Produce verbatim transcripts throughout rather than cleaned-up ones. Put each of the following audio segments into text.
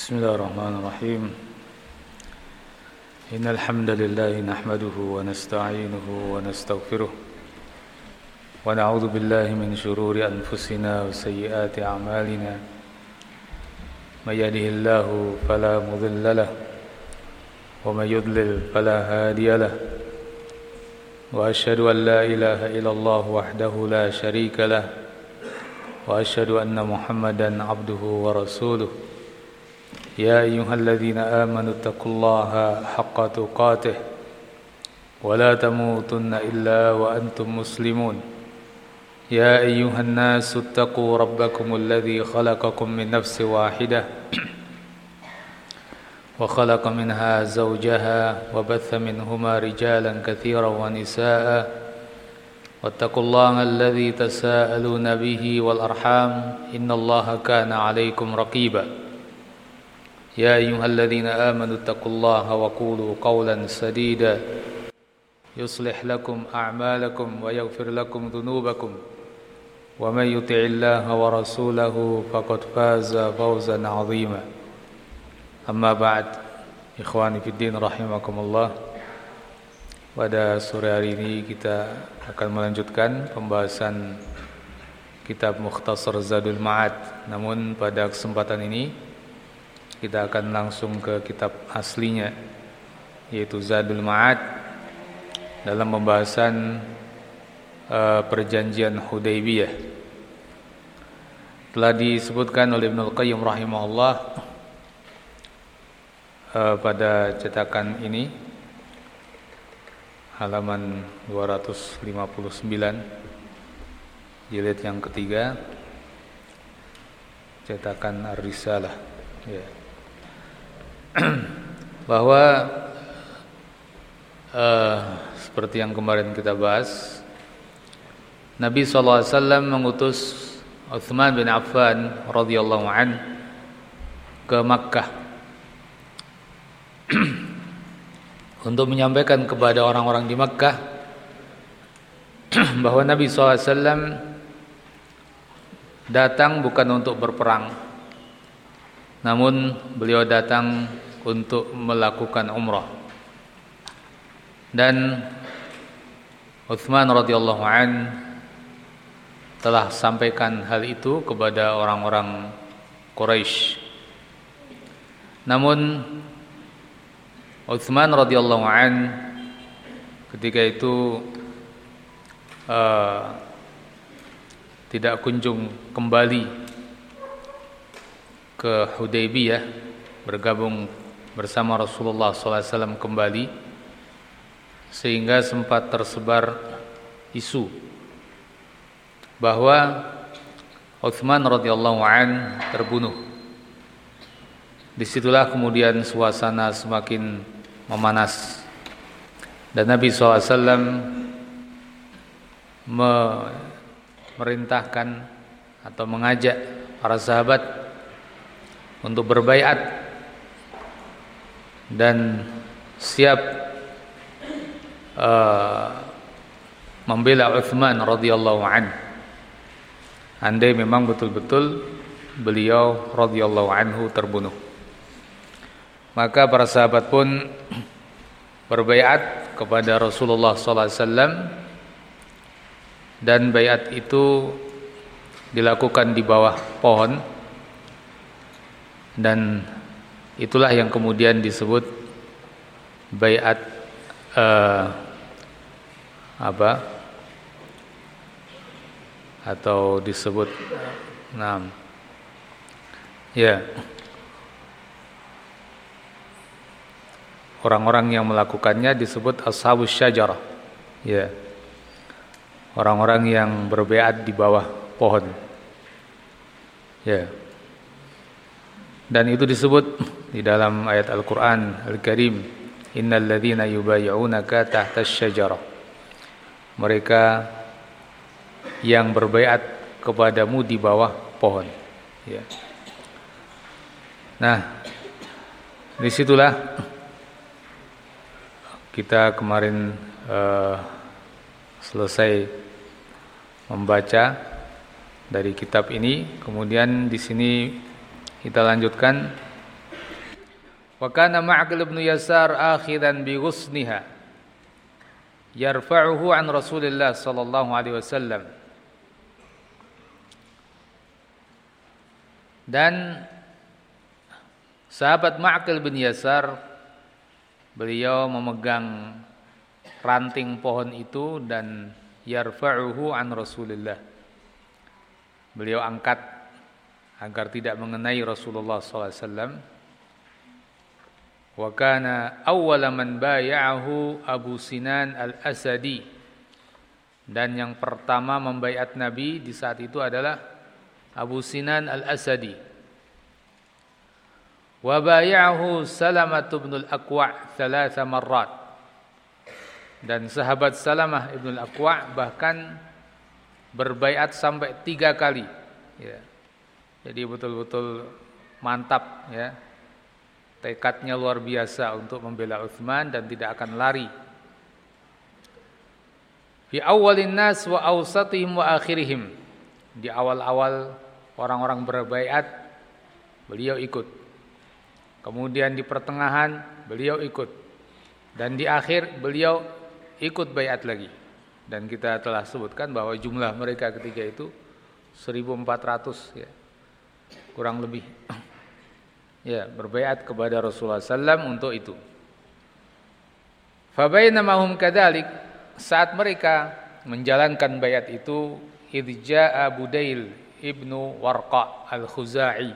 بسم الله الرحمن الرحيم إن الحمد لله نحمده ونستعينه ونستغفره ونعوذ بالله من شرور أنفسنا وسيئات أعمالنا من يهده الله فلا مضل له ومن يضلل فلا هادي له وأشهد أن لا إله إلا الله وحده لا شريك له وأشهد أن محمدا عبده ورسوله يا أيها الذين آمنوا اتقوا الله حق تقاته ولا تموتن إلا وأنتم مسلمون يا أيها الناس اتقوا ربكم الذي خلقكم من نفس واحدة وخلق منها زوجها وبث منهما رجالا كثيرا ونساء واتقوا الله الذي تساءلون به والأرحام إن الله كان عليكم رقيبا يا أيها الذين آمنوا اتقوا الله وقولوا قولا سديدا يصلح لكم أعمالكم ويغفر لكم ذنوبكم ومن يطع الله ورسوله فقد فاز فوزا عظيما أما بعد إخواني في الدين رحمكم الله. Pada sore hari ini kita akan melanjutkan pembahasan kitab Mukhtasar Zadul Ma'ad. Namun pada kesempatan ini kita akan langsung ke kitab aslinya, yaitu Zadul Ma'ad, dalam pembahasan uh, perjanjian Hudaybiyah. Telah disebutkan oleh Ibnu Qayyim rahimahullah uh, pada cetakan ini, halaman dua ratus lima puluh sembilan, jilid yang ketiga, cetakan Ar-Risalah, ya, bahwa uh, seperti yang kemarin kita bahas, Nabi shallallahu alaihi wasallam mengutus Utsman bin Affan radhiyallahu an ke Makkah untuk menyampaikan kepada orang-orang di Makkah bahwa Nabi shallallahu alaihi wasallam datang bukan untuk berperang, namun beliau datang untuk melakukan umrah. Dan Utsman radhiyallahu an telah sampaikan hal itu kepada orang-orang Quraisy. Namun Utsman radhiyallahu an ketika itu uh, tidak kunjung kembali ke Hudaybiyah, bergabung bersama Rasulullah shallallahu alaihi wasallam kembali, sehingga sempat tersebar isu bahwa Utsman radhiyallahu an terbunuh. Disitulah kemudian suasana semakin memanas, dan Nabi shallallahu alaihi wasallam memerintahkan atau mengajak para sahabat untuk berbaiat dan siap uh, membela Utsman radhiyallahu an, andai memang betul-betul beliau radhiyallahu anhu terbunuh. Maka para sahabat pun berbaiat kepada Rasulullah sallallahu alaihi wasallam, dan baiat itu dilakukan di bawah pohon, dan itulah yang kemudian disebut baiat uh, apa atau disebut nah ya orang-orang yang melakukannya disebut ashabus syajarah, ya, orang-orang yang berbaiat di bawah pohon, ya. Dan itu disebut di dalam ayat Al-Quran Al-Karim, innal ladzina yubayyi'unaka tahta asy-syajarah, mereka yang berbaiat kepadamu di bawah pohon, ya. Nah, disitulah kita kemarin uh, selesai membaca dari kitab ini. Kemudian di sini kita lanjutkan Wa kana Ma'qil bin Yasar akhidan bi ghusniha yarfa'uhu an Rasulillah sallallahu alaihi wasallam. Dan sahabat Ma'qil bin Yasar, beliau memegang ranting pohon itu dan yarfa'uhu an Rasulillah, beliau angkat agar tidak mengenai Rasulullah sallallahu alaihi wasallam. Wa kana awwala man bay'ahu Abu Sinan al-Asadi, dan yang pertama membaiat Nabi di saat itu adalah Abu Sinan al-Asadi. Wa bay'ahu Salamah bin al-Aqwa' thalatha marrat, dan sahabat Salamah ibn al-Aqwa' bahkan berbaiat sampai tiga kali, ya. Jadi betul-betul mantap, ya. Tekadnya luar biasa untuk membela Utsman dan tidak akan lari. Fi awwalin nas wa awsatihim wa akhirihim, di awal-awal orang-orang berbaiat beliau ikut. Kemudian di pertengahan beliau ikut, dan di akhir beliau ikut baiat lagi. Dan kita telah sebutkan bahwa jumlah mereka ketika itu seribu empat ratus, ya, kurang lebih. Ya, berbaiat kepada Rasulullah sallallahu alaihi wasallam untuk itu. Fa bainama hum kadzalik, saat mereka menjalankan baiat itu, idz jaa Budail ibnu Warqa al-Khuzai,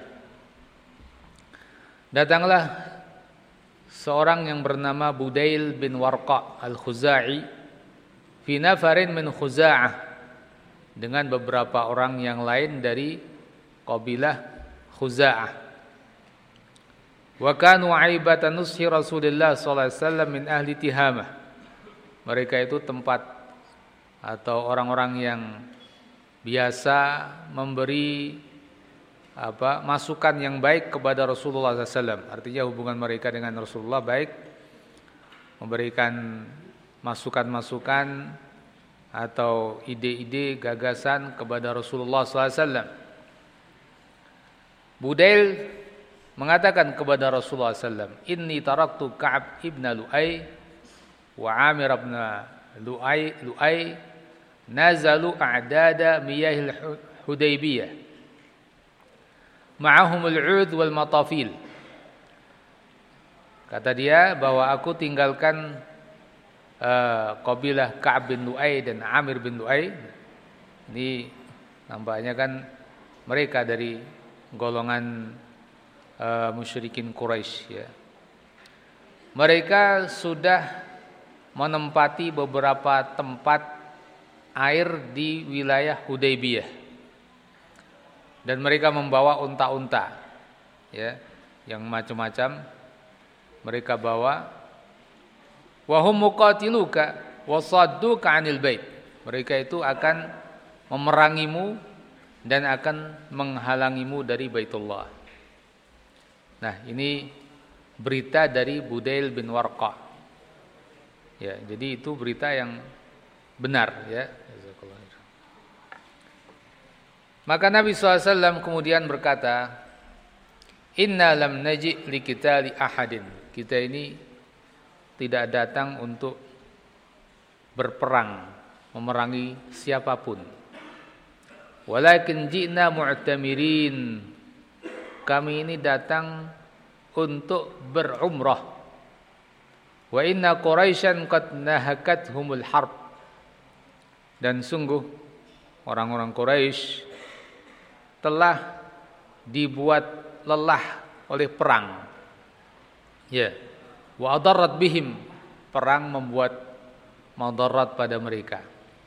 datanglah seorang yang bernama Budail bin Warqa al-Khuzai fi nafarin min Khuza'ah, dengan beberapa orang yang lain dari kabilah Khuza'ah. Wa kanu aibatan nushi Rasulullah sallallahu alaihi wasallam min ahli Tihamah. Mereka itu tempat atau orang-orang yang biasa memberi apa masukan yang baik kepada Rasulullah sallallahu alaihi wasallam. Artinya hubungan mereka dengan Rasulullah baik, memberikan masukan-masukan atau ide-ide, gagasan kepada Rasulullah sallallahu alaihi wasallam. Budail mengatakan kepada Rasulullah sallallahu alaihi wasallam, "Inni taraktu Ka'ab ibn Lu'ay wa Amir ibn Lu'ay Lu'ay nazalu a'dada miyahil Hudaybiyah ma'ahum al-'ud wal matafil." Kata dia bahwa aku tinggalkan uh, kabilah Ka'ab bin Lu'ay dan Amir bin Lu'ay. Ini nampaknya kan mereka dari golongan Uh, musyrikin Quraisy, ya. Mereka sudah menempati beberapa tempat air di wilayah Hudaybiyah, dan mereka membawa unta-unta, ya, yang macam-macam mereka bawa. Wa hum muqatiluka wa sadduka 'anil bait. Mereka itu akan memerangimu dan akan menghalangimu dari Baitullah. Nah, ini berita dari Budail bin Warqa. Ya, jadi itu berita yang benar, ya. Maka Nabi shallallahu alaihi wasallam kemudian berkata, "Inna lam naji' li qitali ahadin." Kita ini tidak datang untuk berperang, memerangi siapapun. Walakin ji'na mu'tamirin. Kami ini datang untuk berumrah. Wa inna Quraisyan qad nahakathumul harb. Dan sungguh orang-orang Quraisy telah dibuat lelah oleh perang. Ya. Wa adarrat bihim. Perang membuat madarat pada mereka.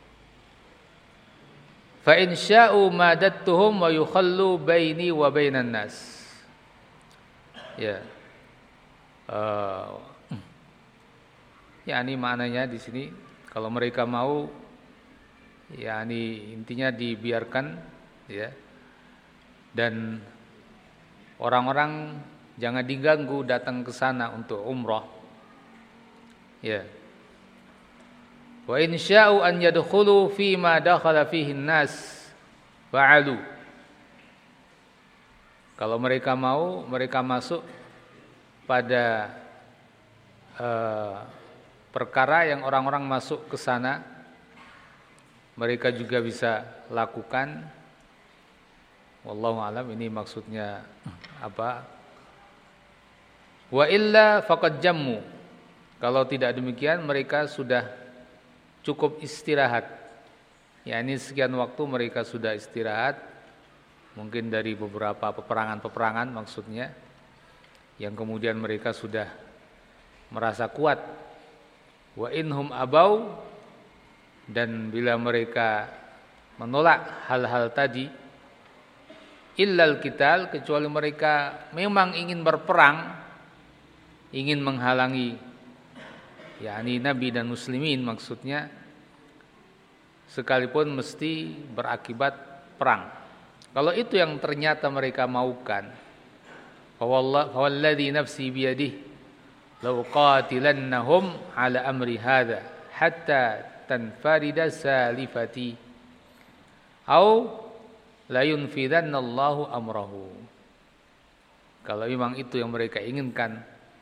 Fa in sya'u madattuhum wa yukhallu baini wa bainan nas. Ya. Uh, ya ini maknanya di sini kalau mereka mau, ya ini intinya dibiarkan, ya. Dan orang-orang jangan diganggu datang ke sana untuk umrah. Ya. Wa in sya'u an yadkhulu fi ma dakhala fihi an-nas fa'alu. Kalau mereka mau, mereka masuk pada uh, perkara yang orang-orang masuk ke sana, mereka juga bisa lakukan. Wallahu alam, ini maksudnya apa? Wa illa faqad jammu. Kalau tidak demikian mereka sudah cukup istirahat. Ya, ini sekian waktu mereka sudah istirahat. Mungkin dari beberapa peperangan-peperangan maksudnya. Yang kemudian mereka sudah merasa kuat. Wa inhum abau, dan bila mereka menolak hal-hal tadi, illal qital, kecuali mereka memang ingin berperang, ingin menghalangi yakni Nabi dan muslimin maksudnya, sekalipun mesti berakibat perang. Kalau itu yang ternyata mereka maukan, fawalladzi nafsi biyadihi law qatilannahum ala amri hadza hatta tanfarida salifati au la yunfidanna Allahu amrahu. Kalau memang itu yang mereka inginkan,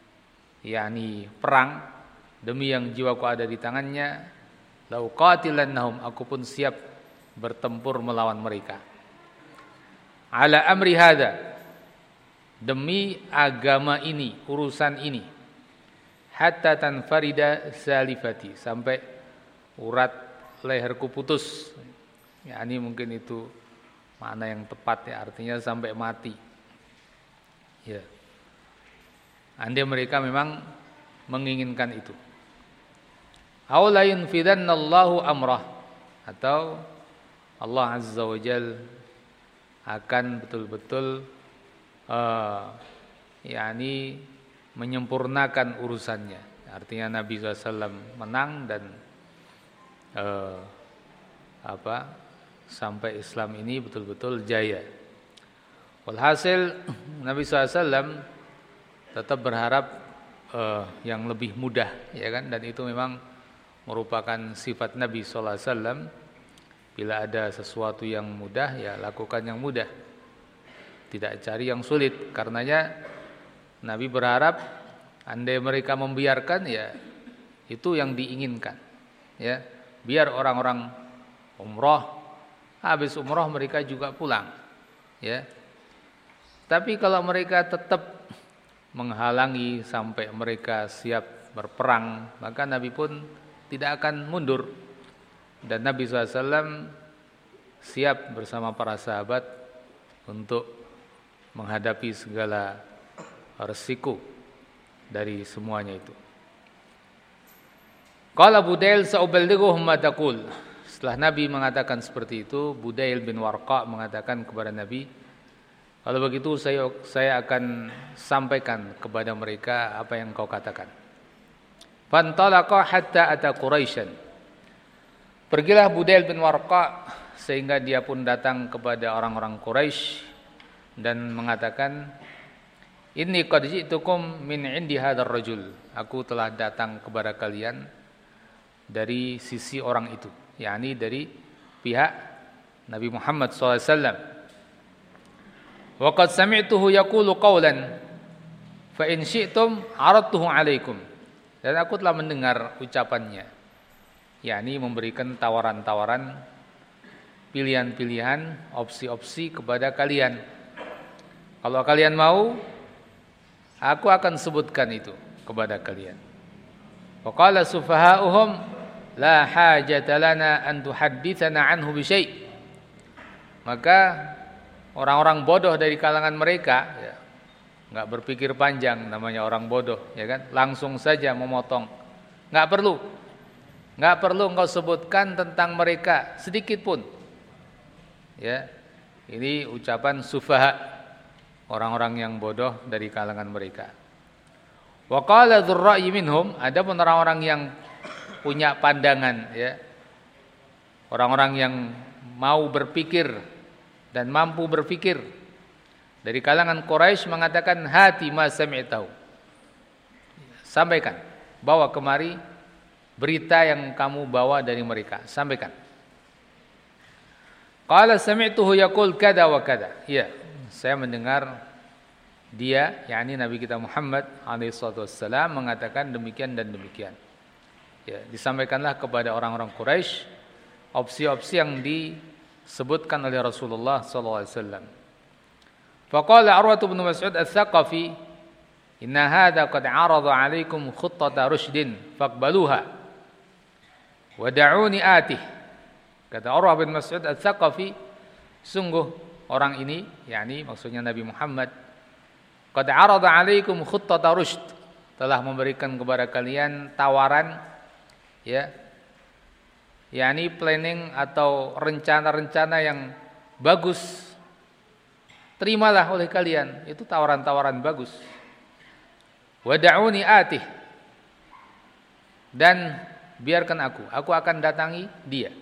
yakni perang demi yang jiwaku ada di tangannya, law qatilannahum, aku pun siap bertempur melawan mereka. Ala amri hadza, demi agama ini, urusan ini. Hatta tanfarida salifati, sampai urat leherku putus. Ya, ini mungkin itu makna yang tepat ya, artinya sampai mati. Ya. Andai mereka memang menginginkan itu. Aw la yunfidannallahu amrah, atau Allah Azza wa Jalla akan betul-betul uh, yakni menyempurnakan urusannya. Artinya Nabi shallallahu alaihi wasallam menang dan uh, apa sampai Islam ini betul-betul jaya. Walhasil Nabi shallallahu alaihi wasallam tetap berharap uh, yang lebih mudah, ya kan? Dan itu memang merupakan sifat Nabi shallallahu alaihi wasallam. Bila ada sesuatu yang mudah, ya lakukan yang mudah. Tidak cari yang sulit. Karenanya Nabi berharap andai mereka membiarkan, ya itu yang diinginkan. Ya, biar orang-orang umrah, habis umrah mereka juga pulang. Ya. Tapi kalau mereka tetap menghalangi sampai mereka siap berperang, maka Nabi pun tidak akan mundur. Dan Nabi shallallahu alaihi wasallam siap bersama para sahabat untuk menghadapi segala resiko dari semuanya itu. Qala Budail sa'uballighuhum ma taqul. Setelah Nabi mengatakan seperti itu, Budail bin Warqa mengatakan kepada Nabi, kalau begitu saya saya akan sampaikan kepada mereka apa yang kau katakan. Fantalaqa hatta ata Quraisyan. Pergilah Budail bin Warqa sehingga dia pun datang kepada orang-orang Quraisy dan mengatakan, Inni qad ji'tukum min 'indi hadzal rajul. Aku telah datang kepada kalian dari sisi orang itu, yakni dari pihak Nabi Muhammad shallallahu alaihi wasallam. Wa qad sami'tuhu yaqulu qawlan fa in syi'tum 'aradtuhu 'alaikum. Dan aku telah mendengar ucapannya, yakni memberikan tawaran-tawaran, pilihan-pilihan, opsi-opsi kepada kalian. Kalau kalian mau, aku akan sebutkan itu kepada kalian. Wa qala sufaha'uhum la hajata lana an tuhadditsana anhu bi syai'. Maka orang-orang bodoh dari kalangan mereka, ya, enggak berpikir panjang, namanya orang bodoh, ya kan? Langsung saja memotong. Enggak perlu. Enggak perlu engkau sebutkan tentang mereka sedikit pun. Ya. Ini ucapan sufaha, orang-orang yang bodoh dari kalangan mereka. Wa qala dzurra'i minhum, adapun orang-orang yang punya pandangan, ya. Orang-orang yang mau berpikir dan mampu berpikir dari kalangan Quraisy mengatakan, hati ma sami'tahu. Sampaikan, bawa kemari berita yang kamu bawa dari mereka, sampaikan. Qala sami'tuhu yaqul kada wa kada. Ya, saya mendengar dia, yakni Nabi kita Muhammad alaihi salatu wassalam mengatakan demikian dan demikian. Ya, disampaikanlah kepada orang-orang Quraisy opsi-opsi yang disebutkan oleh Rasulullah sallallahu alaihi wasallam. Faqala Urwah bin Mas'ud Ats-Tsaqafi, "Inna hadza qad 'arada 'alaikum khuttata rusydin faqbaluha wa da'uni atih." Kata Urwah bin Mas'ud Ats-Tsaqafi, sungguh orang ini, yakni maksudnya Nabi Muhammad, qad 'arada 'alaikum khuttata rusyd, telah memberikan kepada kalian tawaran, ya, yakni planning atau rencana-rencana yang bagus. Terimalah oleh kalian, itu tawaran-tawaran bagus. Wada'uni atih, dan biarkan aku, aku akan datangi dia.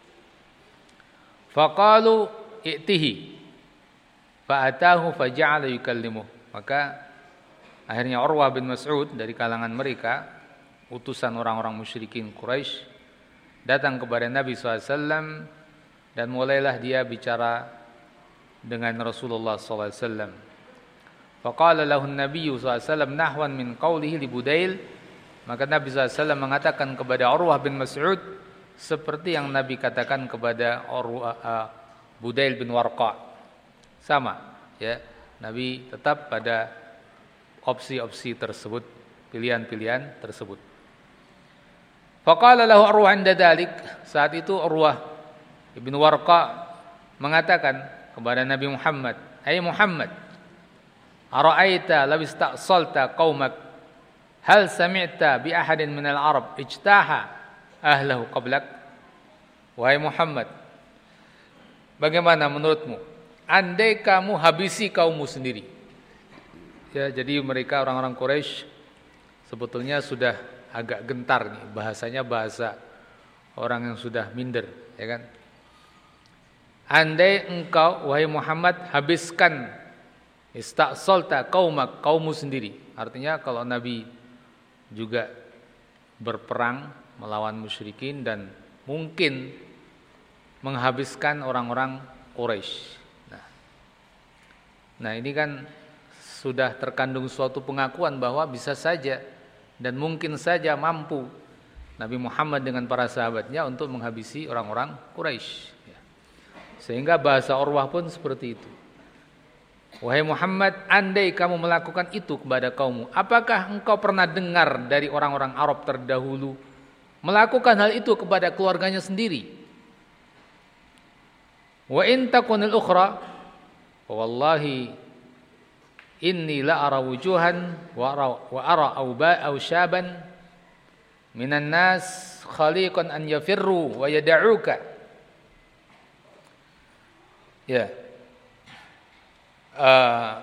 Faqalu i'tihi, fa'atahu faja'ala yukallimuh. Maka akhirnya Urwah bin Mas'ud dari kalangan mereka, utusan orang-orang musyrikin Quraisy, datang kepada Nabi shallallahu alaihi wasallam dan mulailah dia bicara dengan Rasulullah shallallahu alaihi wasallam. Faqala lahu an-nabiy sallallahu alaihi wasallam nahwan min qawlihi li Budail, maka Nabi sallallahu alaihi wasallam mengatakan kepada Urwah bin Mas'ud seperti yang Nabi katakan kepada Urwah, uh, Budail bin Warqa. Sama, ya. Nabi tetap pada opsi-opsi tersebut, pilihan-pilihan tersebut. Faqala lahu Urwah 'inda dzalik, saat itu Urwah bin Warqa mengatakan kepada Nabi Muhammad, "Hai Muhammad, ara'aita law ista'salta qaumak hal sami'ta bi ahadin minal arab ijtaha ahlahu qablak?" Wahai Muhammad, bagaimana menurutmu andai kamu habisi kaummu sendiri? Ya, jadi mereka orang-orang Quraisy sebetulnya sudah agak gentar nih, bahasanya bahasa orang yang sudah minder, ya kan? Andai engkau wahai Muhammad habiskan ista'salta qaumak, kaummu sendiri. Artinya kalau Nabi juga berperang melawan musyrikin dan mungkin menghabiskan orang-orang Quraisy. Nah, nah ini kan sudah terkandung suatu pengakuan bahwa bisa saja dan mungkin saja mampu Nabi Muhammad dengan para sahabatnya untuk menghabisi orang-orang Quraisy. Sehingga bahasa Urwah pun seperti itu. Wahai Muhammad, andai kamu melakukan itu kepada kaummu, apakah engkau pernah dengar dari orang-orang Arab terdahulu melakukan hal itu kepada keluarganya sendiri? Wa in takunil ukhra, wallahi inni la ara wujuhan wa ara wa ara auba aw syaban minan nas khaliqan an yafirru wa yad'uka. Ya. Uh,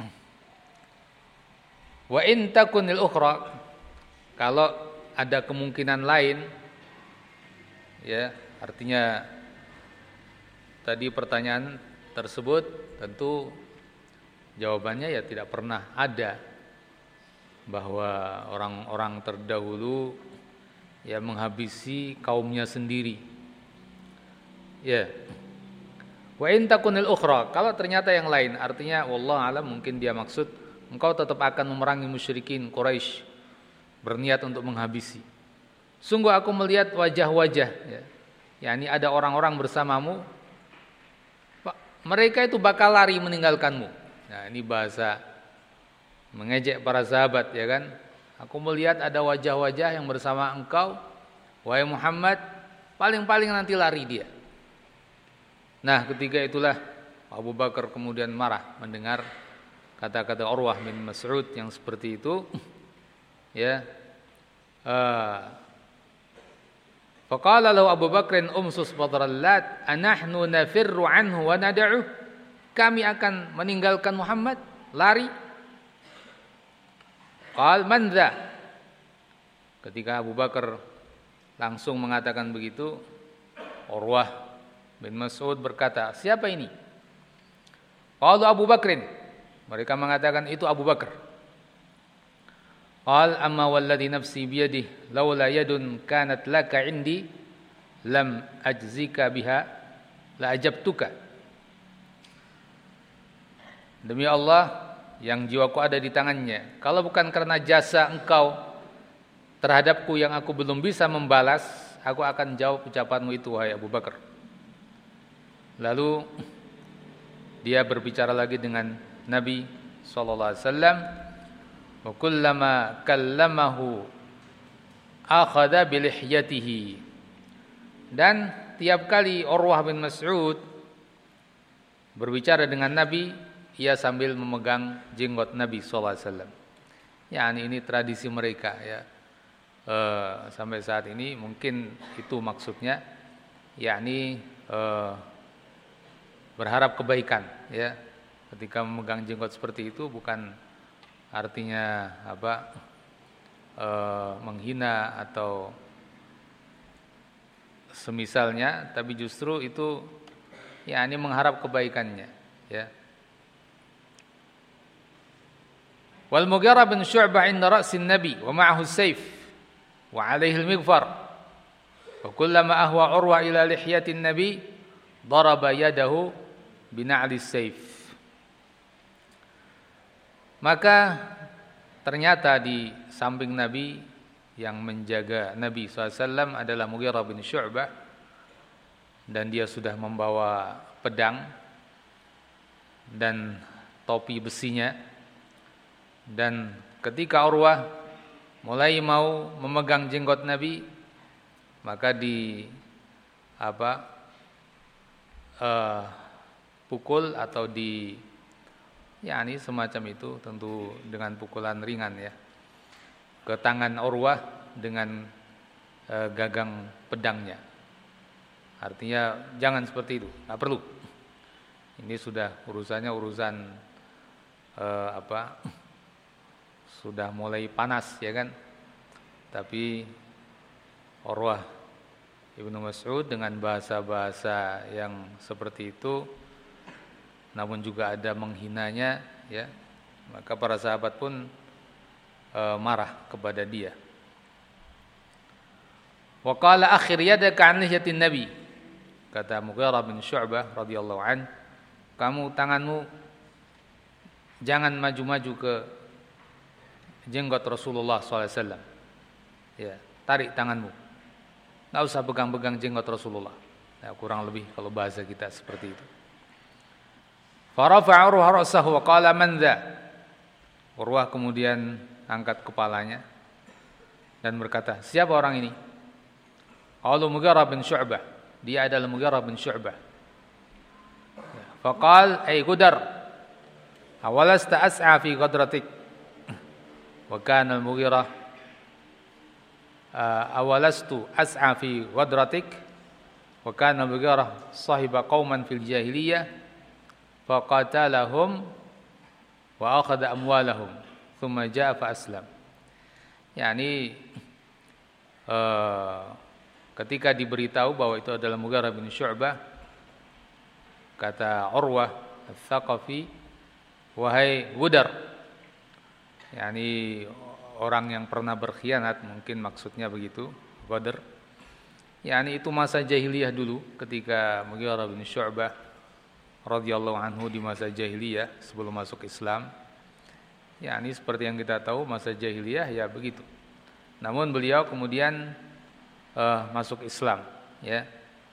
wa in takunil ukhra, kalau ada kemungkinan lain, ya, artinya tadi pertanyaan tersebut tentu jawabannya ya tidak pernah ada bahwa orang-orang terdahulu ya menghabisi kaumnya sendiri. Ya. Wa in takunil ukhra, kalau ternyata yang lain, artinya wallahu alam mungkin dia maksud engkau tetap akan memerangi musyrikin Quraisy, berniat untuk menghabisi. Sungguh aku melihat wajah-wajah, ya, yakni ada orang-orang bersamamu, mereka itu bakal lari meninggalkanmu. Nah, ini bahasa mengejek para sahabat, ya kan? Aku melihat ada wajah-wajah yang bersama engkau, wahai Muhammad, paling-paling nanti lari dia. Nah, ketika itulah Abu Bakar kemudian marah mendengar kata-kata Urwah bin Mas'ud yang seperti itu. Ya. Faqala lahu Abu Bakrin umsus badrallat anahnu nafirru anhu wa nad'uh. Kami akan meninggalkan Muhammad, lari. Qal man dha? Ketika Abu Bakar langsung mengatakan begitu, Urwah bin Mas'ud berkata, siapa ini? Qalu Abu Bakrin. Mereka mengatakan itu Abu Bakar. Qal amma walladhi nafsi biyadihi laula yadun kanat laka indi lam ajzika biha la ajabtuka. Demi Allah yang jiwaku ada di tangannya, kalau bukan karena jasa engkau terhadapku yang aku belum bisa membalas, aku akan jawab ucapanmu itu, wahai Abu Bakar. Lalu dia berbicara lagi dengan Nabi sallallahu alaihi wasallam, wa kullama kallamahu akhadha bi lihyatihi. Dan tiap kali Urwah bin Mas'ud berbicara dengan Nabi, ia sambil memegang jenggot Nabi sallallahu alaihi wasallam. Ya, ini tradisi mereka ya. E, sampai saat ini mungkin itu maksudnya, yakni e, berharap kebaikan ya. Ketika memegang jenggot seperti itu bukan artinya apa e, menghina atau semisalnya, tapi justru itu yakni mengharap kebaikannya ya. Wal Mughirah bin Syu'bah 'inda ra'sin Nabi wa ma'ahu as-sayf wa 'alayhi al-mighfar. Wa kullama ahwa Urwa ila lihyati an-nabi daraba yadahu bi na'li as-sayf. Maka ternyata di samping Nabi yang menjaga Nabi sallallahu alaihi wasallam adalah Mughirah bin Syu'bah, dan dia sudah membawa pedang dan topi besinya. Dan ketika Urwah mulai mau memegang jenggot Nabi, maka di apa uh, pukul atau di ya ini semacam itu, tentu dengan pukulan ringan ya, ke tangan Urwah dengan uh, gagang pedangnya. Artinya jangan seperti itu, nggak perlu. Ini sudah urusannya urusan uh, apa? Sudah mulai panas ya kan. Tapi Urwah Ibnu Mas'ud dengan bahasa-bahasa yang seperti itu, namun juga ada menghinanya ya, maka para sahabat pun e, marah kepada dia. Wa qala akhir yadaka an lihyatin nabi, kata Mughirah bin Syu'bah radhiyallahu an, kamu tanganmu jangan maju-maju ke jenggot Rasulullah sallallahu alaihi wasallam. Ya, tarik tanganmu. Enggak usah pegang-pegang jenggot Rasulullah. Ya, kurang lebih kalau bahasa kita seperti itu. Farafa'a Urwah ra'sahu wa qala man dha? Urwah kemudian angkat kepalanya dan berkata, siapa orang ini? Qalu Mughirah bin Syu'bah. Dia adalah Mughirah bin Syu'bah. Faqal ay Gudar, awalasta as'a fi qadratik? Wa kana al-Mughirah awalastu as'a fi ghadratik wa kana al-Mughirah sahiba qauman fil jahiliyah faqatalahum wa akhadha amwalahum thumma jaa fa aslam. Yani uh, ketika diberitahu bahwa itu adalah Mughirah bin Syu'bah, kata Urwah Ats-Tsaqafi, wahai Gudar, yakni orang yang pernah berkhianat, mungkin maksudnya begitu, Badr. Yakni itu masa jahiliyah dulu, ketika Mughirah bin Syu'bah radhiyallahu anhu di masa jahiliyah sebelum masuk Islam. Yakni seperti yang kita tahu, masa jahiliyah ya begitu. Namun beliau kemudian uh, masuk Islam, ya.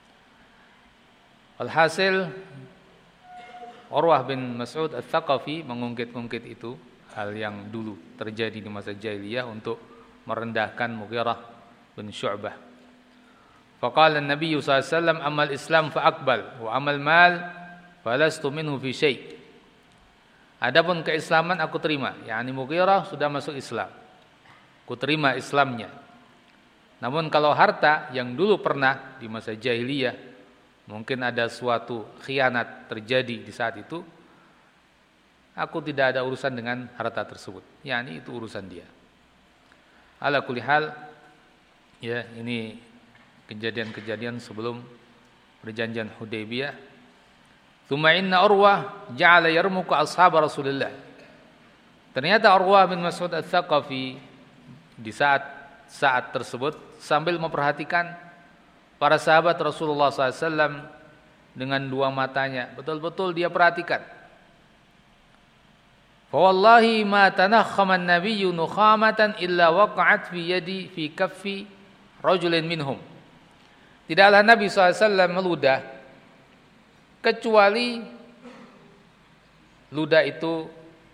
Alhasil Urwah bin Mas'ud Ats-Tsaqafi mengungkit-ungkit itu, hal yang dulu terjadi di masa jahiliyah, untuk merendahkan Mughirah bin Syu'bah. Faqala an-nabiy sallallahu alaihi wasallam amal Islam fa aqbal wa amal mal falastu minhu fi syai'. Adapun keislaman aku terima, yakni Mughirah sudah masuk Islam, aku terima Islamnya. Namun kalau harta yang dulu pernah di masa jahiliyah, mungkin ada suatu khianat terjadi di saat itu, aku tidak ada urusan dengan harta tersebut. Yani itu urusan dia. Ala kulli hal, ya ini kejadian-kejadian sebelum perjanjian Hudaybiyah. Tsumma inna Urwah ja'ala yarmuku ashab Rasulullah. Ternyata Urwah bin Mas'ud Ats-Tsaqafi di saat saat tersebut sambil memperhatikan para sahabat Rasulullah sallallahu alaihi wasallam dengan dua matanya, betul-betul dia perhatikan. Fa wallahi ma tanakhama an-nabiyyu nukhamatan illa waqa'at fi yadi fi kaffi rajulin minhum. Tidaklah Nabi shallallahu alaihi wasallam meludah kecuali ludah itu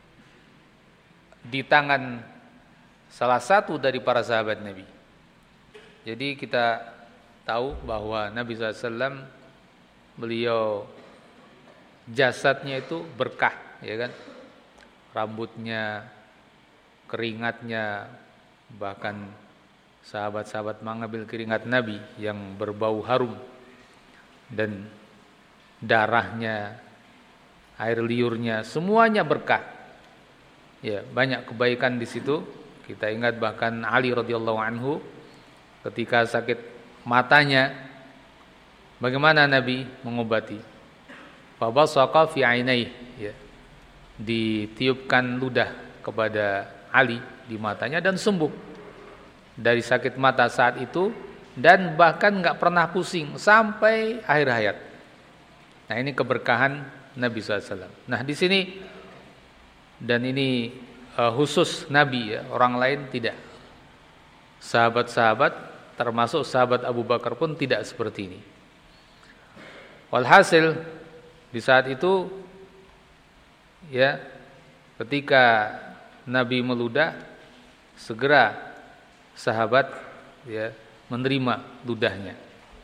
di tangan salah satu dari para sahabat Nabi. Jadi kita tahu bahwa Nabi shallallahu alaihi wasallam beliau jasadnya itu berkah, ya kan? Rambutnya, keringatnya, bahkan sahabat-sahabat mengambil keringat Nabi yang berbau harum, dan darahnya, air liurnya, semuanya berkah. Ya, banyak kebaikan di situ. Kita ingat bahkan Ali radhiyallahu anhu ketika sakit matanya, bagaimana Nabi mengobati? Fabasaqa fi ainaihi, ya. Ditiupkan ludah kepada Ali di matanya dan sembuh dari sakit mata saat itu, dan bahkan enggak pernah pusing sampai akhir hayat. Nah, ini keberkahan Nabi shallallahu alaihi wasallam. Nah, di sini, dan ini uh, khusus Nabi, ya, orang lain tidak. Sahabat-sahabat termasuk sahabat Abu Bakar pun tidak seperti ini. Walhasil di saat itu, ya, ketika Nabi meludah, segera sahabat, ya, menerima ludahnya.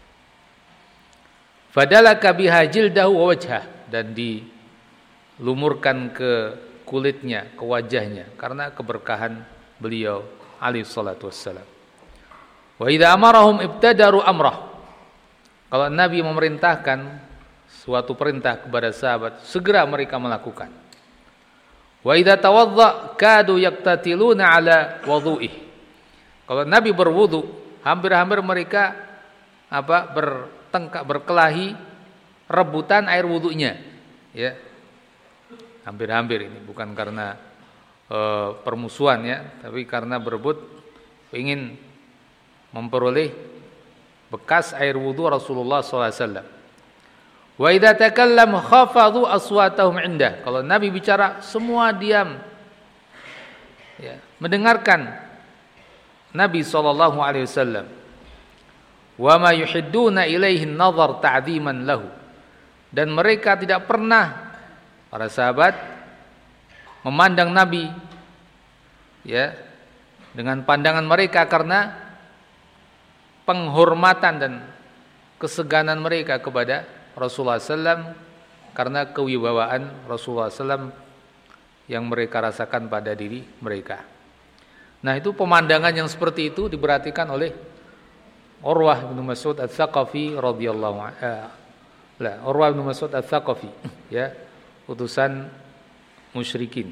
Fadalaka biha jildahu wa wajhah, dan dilumurkan ke kulitnya, ke wajahnya, karena keberkahan beliau alaihi salatu wassalam. Wa idza amarahum ibtadaru amrah. Kalau Nabi memerintahkan suatu perintah kepada sahabat, segera mereka melakukan. Wa idza tawadda kadu yaqtatiluna ala wudhu'ih. Kalau Nabi berwudu, hampir-hampir mereka apa bertengkar, berkelahi, rebutan air wudunya, ya. Hampir-hampir ini bukan karena e, permusuhan, ya, tapi karena berebut ingin memperoleh bekas air wudu Rasulullah sallallahu alaihi wasallam. Wa idza takallam khafadhu aswatahum indah. Kalau Nabi bicara, semua diam, ya, mendengarkan Nabi sallallahu alaihi wasallam. Wa ma yuhidduna ilaihi an-nazar ta'dhiman lahu. Dan mereka tidak pernah, para sahabat, memandang Nabi, ya, dengan pandangan mereka karena penghormatan dan keseganan mereka kepada Rasulullah sallallahu alaihi wasallam, karena kewibawaan Rasulullah sallallahu alaihi wasallam yang mereka rasakan pada diri mereka. Nah, itu pemandangan yang seperti itu diperhatikan oleh Urwah bin Mas'ud Ats-Tsaqafi radhiyallahu anhu. Eh, la, Urwah bin Mas'ud Ats-Tsaqafi, ya, utusan musyrikin.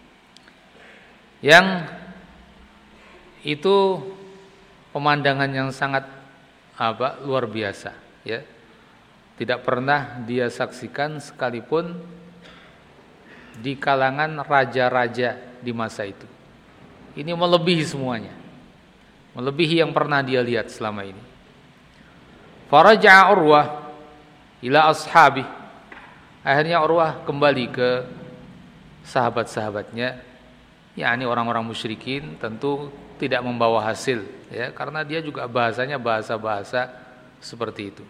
Yang itu pemandangan yang sangat apa? Luar biasa, ya. Tidak pernah dia saksikan sekalipun di kalangan raja-raja di masa itu. Ini melebihi semuanya, melebihi yang pernah dia lihat selama ini. Faraja'a Urwah ila ashabi. Akhirnya Urwah kembali ke sahabat-sahabatnya, yakni orang-orang musyrikin, tentu tidak membawa hasil, ya, karena dia juga bahasanya bahasa-bahasa seperti itu.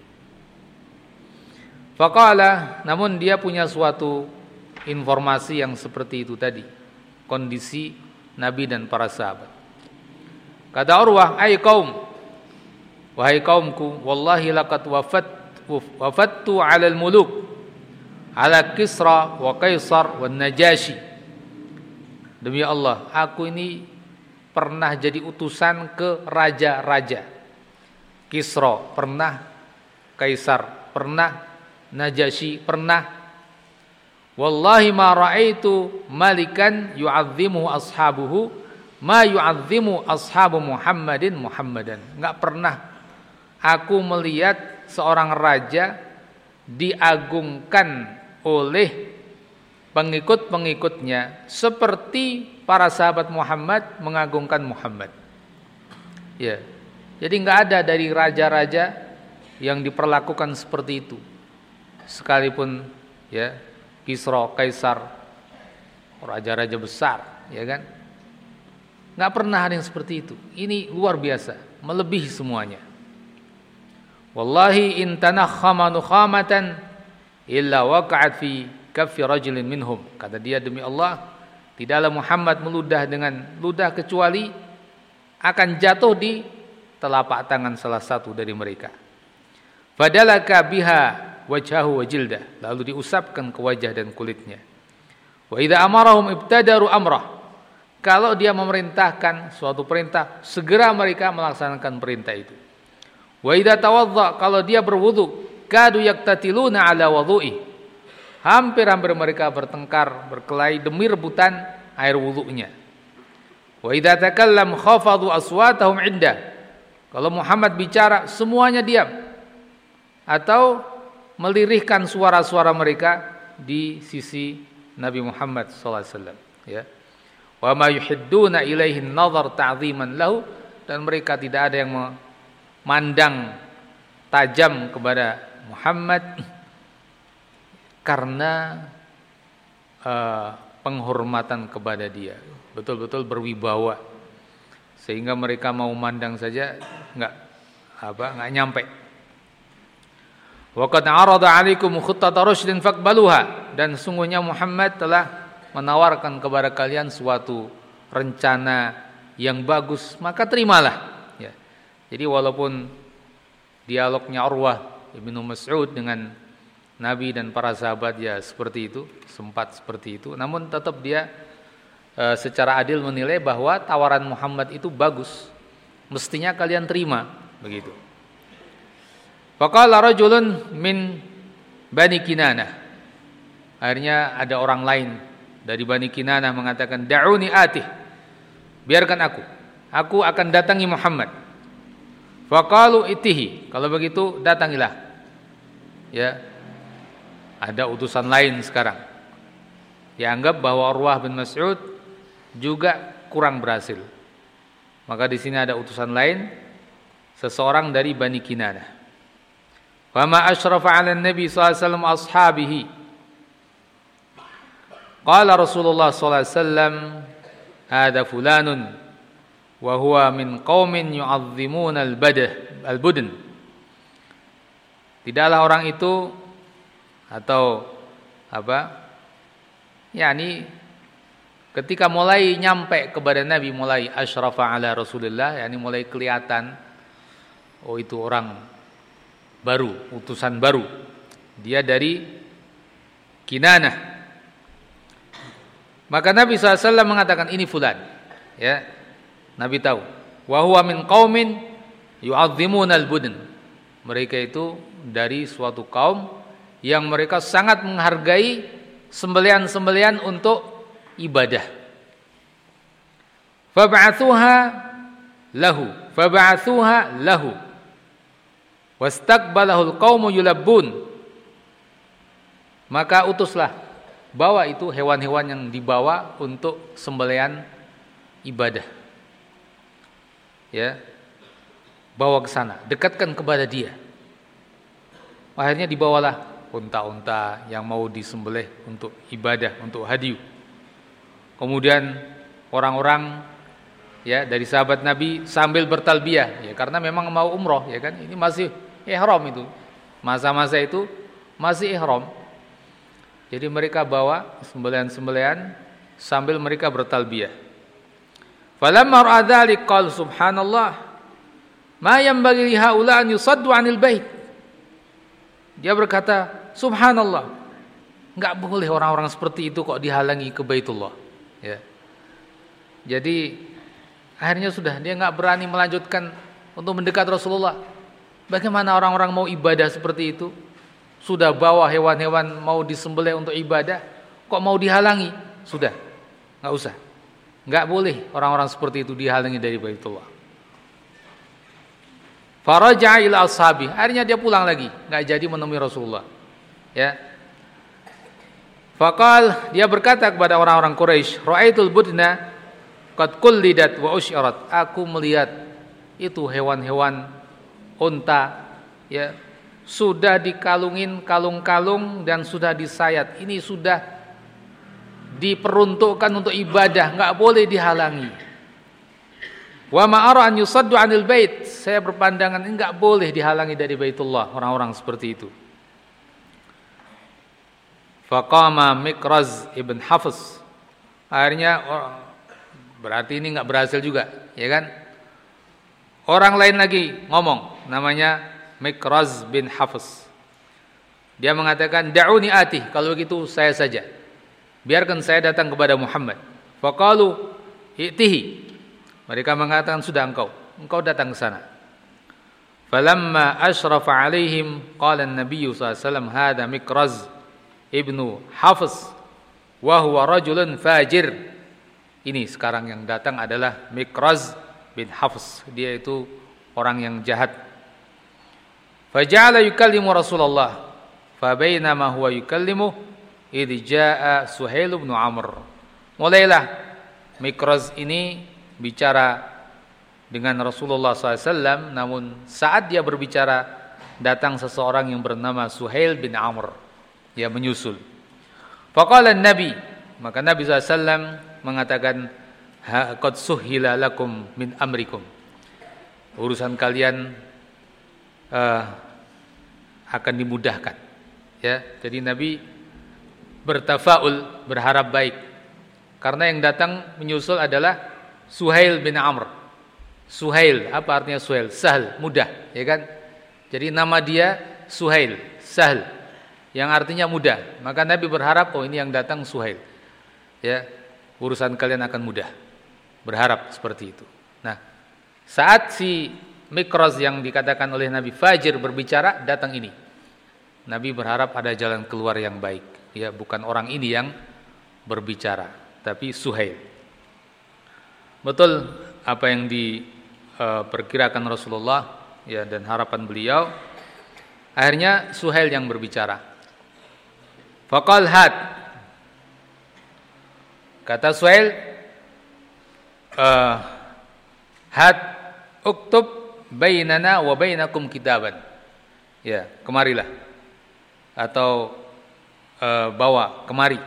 Faqala, namun dia punya suatu informasi yang seperti itu tadi, kondisi Nabi dan para sahabat. Kata Urwah, "Ai qaum, wahai kaumku, wallahi laqad wafat wafattu 'ala al-muluk, 'ala Kisra wa Kaisar wa Najashi." Demi Allah, aku ini pernah jadi utusan ke raja-raja. Kisra pernah, Kaisar pernah, Najashi pernah. Wallahi ma ra'aitu malikan yu'azzimu ashabuhu ma yu'azzimu ashabu Muhammadin Muhammadan. Enggak pernah aku melihat seorang raja diagungkan oleh pengikut-pengikutnya seperti para sahabat Muhammad mengagungkan Muhammad. Ya. Jadi enggak ada dari raja-raja yang diperlakukan seperti itu. Sekalipun, ya, Kisra, Kaisar, raja-raja besar, ya kan? Nggak pernah ada yang seperti itu. Ini luar biasa, melebihi semuanya. Wallahi in tanakhama nukhamatan illa waqa'at fi kaffi rajulin minhum. Kata dia, demi Allah, tidaklah Muhammad meludah dengan ludah kecuali akan jatuh di telapak tangan salah satu dari mereka. Fadalaka biha wajhahu wa jildah, lalu diusapkan ke wajah dan kulitnya. Wa idza amarahum ibtadaru amrah. Kalau dia memerintahkan suatu perintah, segera mereka melaksanakan perintah itu. Wa idza tawadda, kalau dia berwudu, kadu yaktatiluna ala wudu'i. Hampir-hampir mereka bertengkar, berkelahi demi rebutan air wudunya. Wa idza takallam khafadu aswatahum inda. Kalau Muhammad bicara, semuanya diam atau melirihkan suara-suara mereka di sisi Nabi Muhammad sallallahu alaihi wasallam, ya. Wa ma yuhidduna ilaihi an-nazar ta'ziman lahu, dan mereka tidak ada yang memandang tajam kepada Muhammad karena uh, penghormatan kepada dia, betul-betul berwibawa, sehingga mereka mau mandang saja enggak apa enggak nyampe. Wa qad 'arada 'alaikum khuttata rusydin faqbaluha, dan sungguhnya Muhammad telah menawarkan kepada kalian suatu rencana yang bagus, maka terimalah, ya. Jadi walaupun dialognya Urwah ibnu Mas'ud dengan Nabi dan para sahabat ya seperti itu, sempat seperti itu, namun tetap dia e, secara adil menilai bahwa tawaran Muhammad itu bagus, mestinya kalian terima, begitu. Faqala rajulun min Bani Kinanah, akhirnya ada orang lain dari Bani Kinanah mengatakan, da'uni atih, biarkan aku, aku akan datangi Muhammad. Faqalu itihi, kalau begitu datangilah. Ya, ada utusan lain sekarang. Dianggap bahwa Urwah bin Mas'ud juga kurang berhasil. Maka di sini ada utusan lain, seseorang dari Bani Kinanah. Wa ma asyrafa 'ala an-nabi sallallahu alaihi wasallam ashabihi. Qala Rasulullah sallallahu alaihi wasallam, "Hada fulanun wa huwa min qaumin yu'azzimuna al-badah al-budn." Tidaklah orang itu atau apa? yakni ketika mulai nyampe kepada Nabi, mulai asyrafa ala Rasulillah, yakni mulai kelihatan oh itu orang baru, utusan baru. Dia dari Kinanah. Maka Nabi shallallahu alaihi wasallam mengatakan ini fulan, ya. Nabi tahu. Wa huwa min qaumin yu'azzimuna al-budn. Mereka itu dari suatu kaum yang mereka sangat menghargai sembelihan-sembelihan untuk ibadah. Fab'athuha lahu, fab'athuha lahu. Wastaqbalahu al-qaumu yulabbun. Maka utuslah, bawa itu hewan-hewan yang dibawa untuk sembelihan ibadah. Ya. Bawa ke sana, dekatkan kepada dia. Akhirnya dibawalah unta-unta yang mau disembelih untuk ibadah, untuk hadiah. Kemudian orang-orang ya dari sahabat Nabi sambil bertalbiyah, ya karena memang mau umroh, ya kan? Ini masih ihram itu. Masa-masa itu masih ihram. Jadi mereka bawa sembelihan-sembelihan sambil mereka bertalbiyah. Falamma ra'a dzalik qala subhanallah ma yanbaghi li haula an yusaddu 'anil bait. Dia berkata, subhanallah, enggak boleh orang-orang seperti itu kok dihalangi ke Baitullah, ya. Jadi akhirnya sudah dia enggak berani melanjutkan untuk mendekat Rasulullah. Bagaimana orang-orang mau ibadah seperti itu? Sudah bawa hewan-hewan mau disembelih untuk ibadah, kok mau dihalangi? Sudah, enggak usah. Enggak boleh orang-orang seperti itu dihalangi dari Baitullah. Faraja'a ila ashabi, akhirnya dia pulang lagi, enggak jadi menemui Rasulullah. Ya. Faqal, dia berkata kepada orang-orang Quraisy, ra'aitul budna qad kullidat wa usyarat. Aku melihat itu hewan-hewan unta, ya, sudah dikalungin kalung-kalung dan sudah disayat. Ini sudah diperuntukkan untuk ibadah, enggak boleh dihalangi. Wa ma ara an yusaddu 'anil bait. Saya berpandangan enggak boleh dihalangi dari Baitullah orang-orang seperti itu. Faqama Mikraz ibn Hafs. Akhirnya berarti ini enggak berhasil juga, ya kan? Orang lain lagi ngomong, namanya Mikraz bin Hafs. Dia mengatakan, "Da'uni ati, kalau begitu saya saja. Biarkan saya datang kepada Muhammad." Faqalu i'tihi. Mereka mengatakan, "Sudah engkau, engkau datang ke sana." Falamma ashrafa alaihim qala an-nabiy sallallahu alaihi wasallam, "Hada Mikraz ibnu Hafs wa huwa rajulun fajir." Ini sekarang yang datang adalah Mikraz bin Hafs. Dia itu orang yang jahat. Faja'ala yukallimu Rasulullah. Fabainama huwa yukallimu idh jaa Suhail bin Amr. Mulailah Mikraz ini bicara dengan Rasulullah sallallahu alaihi wasallam, namun saat dia berbicara datang seseorang yang bernama Suhail bin Amr. Dia menyusul. Faqala an-nabi, maka Nabi sallallahu alaihi wasallam mengatakan, "Ha qad suhila lakum min amrikum." Urusan kalian uh, akan dimudahkan. Ya, jadi Nabi bertafaul, berharap baik. Karena yang datang menyusul adalah Suhail bin Amr. Suhail, apa artinya Suhail? Sahal, mudah, ya kan? Jadi nama dia Suhail, Sahal, yang artinya mudah. Maka Nabi berharap, oh ini yang datang Suhail. Ya, urusan kalian akan mudah. Berharap seperti itu. Nah, saat si Mikraz yang dikatakan oleh Nabi fajir berbicara, datang ini. Nabi berharap ada jalan keluar yang baik. Ya, bukan orang ini yang berbicara, tapi Suhail. Betul apa yang diperkirakan Rasulullah, ya, dan harapan beliau. Akhirnya Suhail yang berbicara. Faqal had. Kata Suhail, uh, had uktub bainana wa bainakum kitaban. Ya, kemarilah. Atau uh, bawa kemari.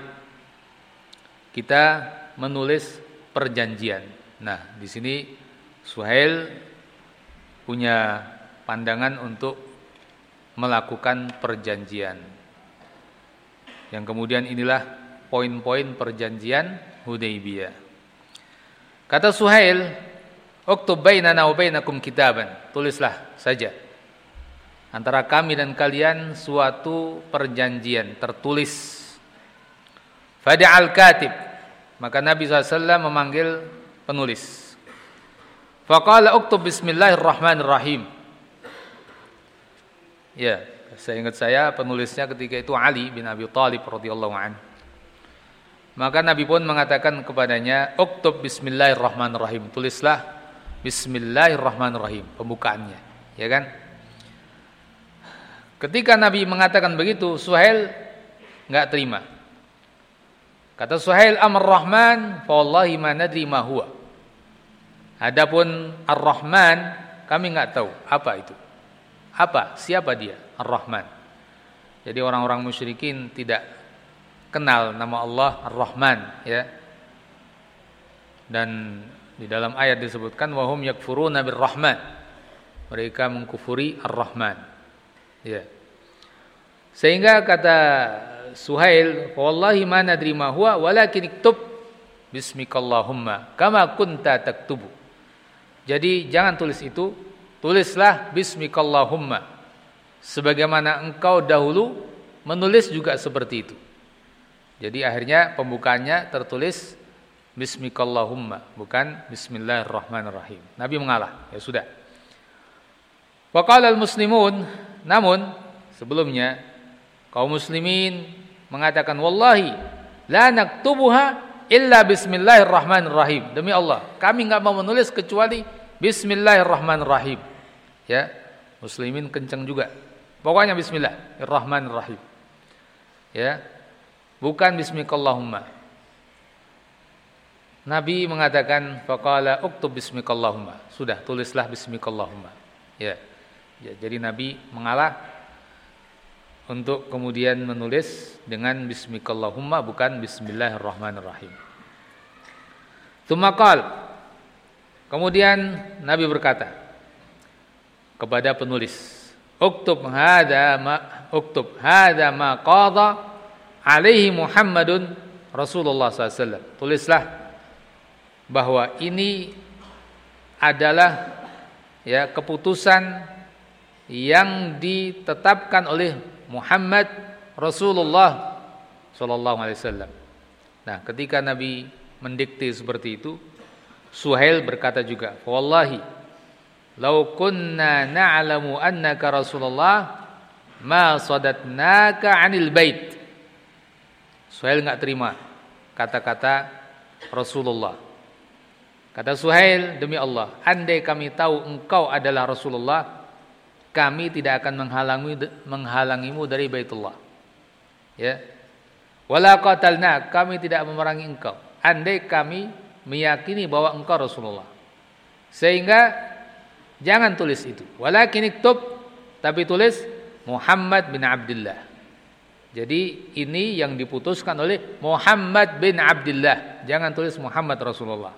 Kita menulis perjanjian. Nah, di sini Suhail punya pandangan untuk melakukan perjanjian. Yang kemudian inilah poin-poin perjanjian Hudaybiyah. Kata Suhail, "Uktub bainana wa bainakum kitaban." Tulislah saja antara kami dan kalian suatu perjanjian tertulis. Fada'al katib. Maka Nabi sallallahu alaihi wasallam memanggil penulis. Faqala uktub bismillahirrahmanirrahim. Ya, saya ingat saya penulisnya ketika itu Ali bin Abi Thalib radhiyallahu anhu. Maka Nabi pun mengatakan kepadanya, uktub bismillahirrahmanirrahim. Tulislah bismillahirrahmanirrahim, pembukaannya, ya kan? Ketika Nabi mengatakan begitu, Suhail enggak terima. Kata Suhail, "Amar-Rahman, fa wallahi ma nadri ma huwa." Adapun Ar-Rahman, kami enggak tahu apa itu. Apa? Siapa dia? Ar-Rahman. Jadi orang-orang musyrikin tidak kenal nama Allah Ar-Rahman, ya. Dan di dalam ayat disebutkan wahum yakfuruna bir-Rahman. Mereka mengkufuri Ar-Rahman. Ya. Sehingga kata Suhail, "Wallahi ma nadri ma huwa walakin iktub bismikallahumma kama kunta taktubu." Jadi jangan tulis itu, tulislah bismikallahumma sebagaimana engkau dahulu menulis juga seperti itu. Jadi akhirnya pembukanya tertulis bismikallahumma, bukan bismillahirrahmanirrahim. Nabi mengalah, ya sudah. Wa qala al-muslimun, namun sebelumnya kaum muslimin mengatakan, "Wallahi la naktubuha illa bismillahirrahmanirrahim." Demi Allah, kami enggak mau menulis kecuali bismillahirrahmanirrahim. Ya, muslimin kencang juga. Pokoknya bismillahirrahmanirrahim. Ya. Bukan bismikallahumma. Nabi mengatakan, faqala uktub bismikallahumma. Sudah, tulislah bismikallahumma. Ya. Ya, jadi Nabi mengalah. untuk kemudian menulis dengan bismikallahumma, bukan bismillahirrahmanirrahim. Tsumma qala, kemudian Nabi berkata kepada penulis, uktub hadza ma uktub hadza ma qada alaihi Muhammadun Rasulullah sallallahu alaihi wasallam. Tulislah bahwa ini adalah ya keputusan yang ditetapkan oleh Muhammad Rasulullah sallallahu alaihi wasallam. Nah, ketika Nabi mendikte seperti itu, Suhail berkata juga, "Wallahi law kunna na'lamu annaka Rasulullah ma sadatnaka 'anil bait." Suhail enggak terima kata-kata Rasulullah. Kata Suhail, "Demi Allah, andai kami tahu engkau adalah Rasulullah, kami tidak akan menghalangi menghalangimu dari Baitullah." Ya. Wala qatalna, kami tidak memerangi engkau andai kami meyakini bahwa engkau Rasulullah. Sehingga jangan tulis itu. Walakin iktub, tapi tulis Muhammad bin Abdullah. Jadi ini yang diputuskan oleh Muhammad bin Abdullah. Jangan tulis Muhammad Rasulullah.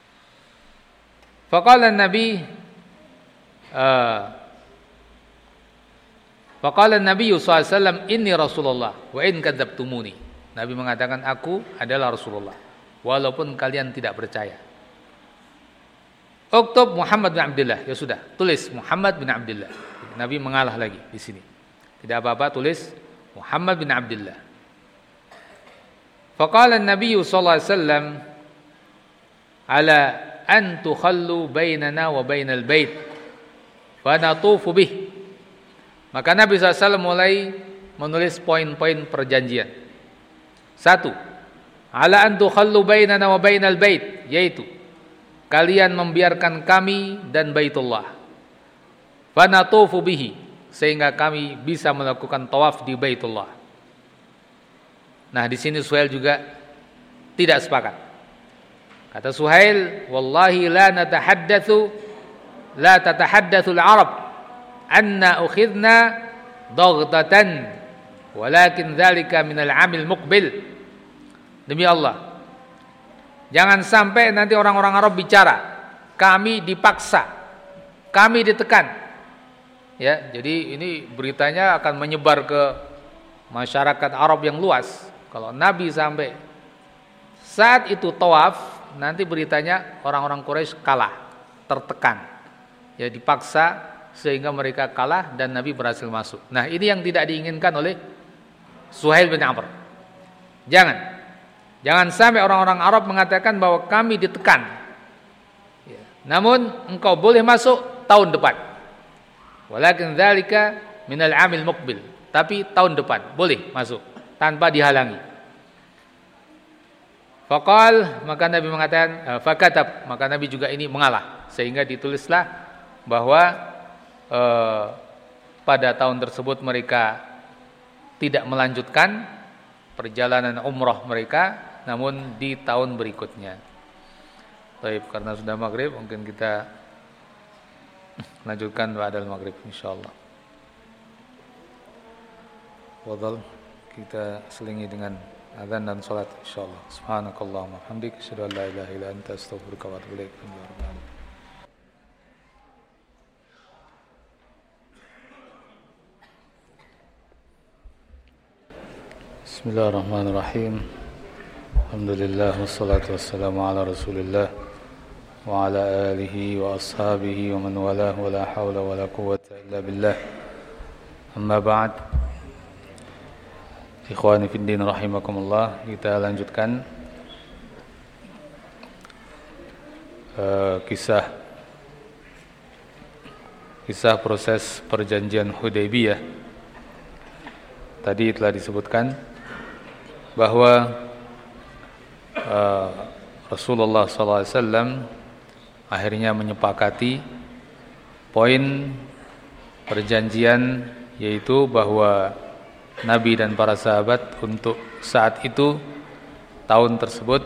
Faqala Nabi uh, Faqala Nabi sallallahu alaihi wasallam, inni Rasulullah wa in kadzabtumuni. Nabi mengatakan, aku adalah Rasulullah walaupun kalian tidak percaya. Uktub Muhammad bin Abdullah. Ya sudah, tulis Muhammad bin Abdullah. Nabi mengalah lagi di sini. Tidak apa-apa, tulis Muhammad bin Abdullah. Faqala Nabi sallallahu alaihi wasallam, ala an tukhallu bainana wa bainal bait fa natufu bih. Maka Nabi sallallahu alaihi wasallam mulai menulis poin-poin perjanjian. Satu, ala an tukhallu bainana wa bainal bait, yaitu kalian membiarkan kami dan Baitullah. Fa natufu bihi, sehingga kami bisa melakukan tawaf di Baitullah. Nah, di sini Suhail juga tidak sepakat. Kata Suhail, wallahi la natahaddatsu la tatahaddatsu al-arab anna ukhidna daghtatan walakin dzalika min al-'amil muqbil. Demi Allah, jangan sampai nanti orang-orang Arab bicara kami dipaksa, kami ditekan. Ya, jadi ini beritanya akan menyebar ke masyarakat Arab yang luas. Kalau Nabi sampai saat itu tawaf, nanti beritanya orang-orang Quraisy kalah, tertekan, ya dipaksa sehingga mereka kalah dan Nabi berhasil masuk. Nah, ini yang tidak diinginkan oleh Suhail bin Amr. Jangan, jangan sampai orang-orang Arab mengatakan bahwa kami ditekan. Ya. Namun engkau boleh masuk tahun depan. Walakin dzalika minal 'amil muqbil. Tapi tahun depan boleh masuk tanpa dihalangi. Faqal, maka Nabi mengatakan, fakatab, maka Nabi juga ini mengalah, sehingga ditulislah bahwa eh, pada tahun tersebut mereka tidak melanjutkan perjalanan umrah mereka, namun di tahun berikutnya. Baik, karena sudah maghrib, mungkin kita lanjutkan ba'dal maghrib insyaallah. Wadal, kita selingi dengan azan dan salat insyaallah. Subhanakallahumma hamdika asyhadu an la ilaha illa anta astaghfiruka wa atubu ilaik. Bismillahirrahmanirrahim. Alhamdulillah wassalatu wassalamu ala Rasulillah wa ala alihi wa ashabihi wa man walah wa la haula wa la quwwata illa billah. Amma ba'd. Ikhwani fid din rahimakumullah, kita lanjutkan uh, kisah kisah proses perjanjian Hudaybiyah. Tadi telah disebutkan bahwa uh, Rasulullah sallallahu alaihi wasallam akhirnya menyepakati poin perjanjian, yaitu bahwa Nabi dan para sahabat untuk saat itu, tahun tersebut,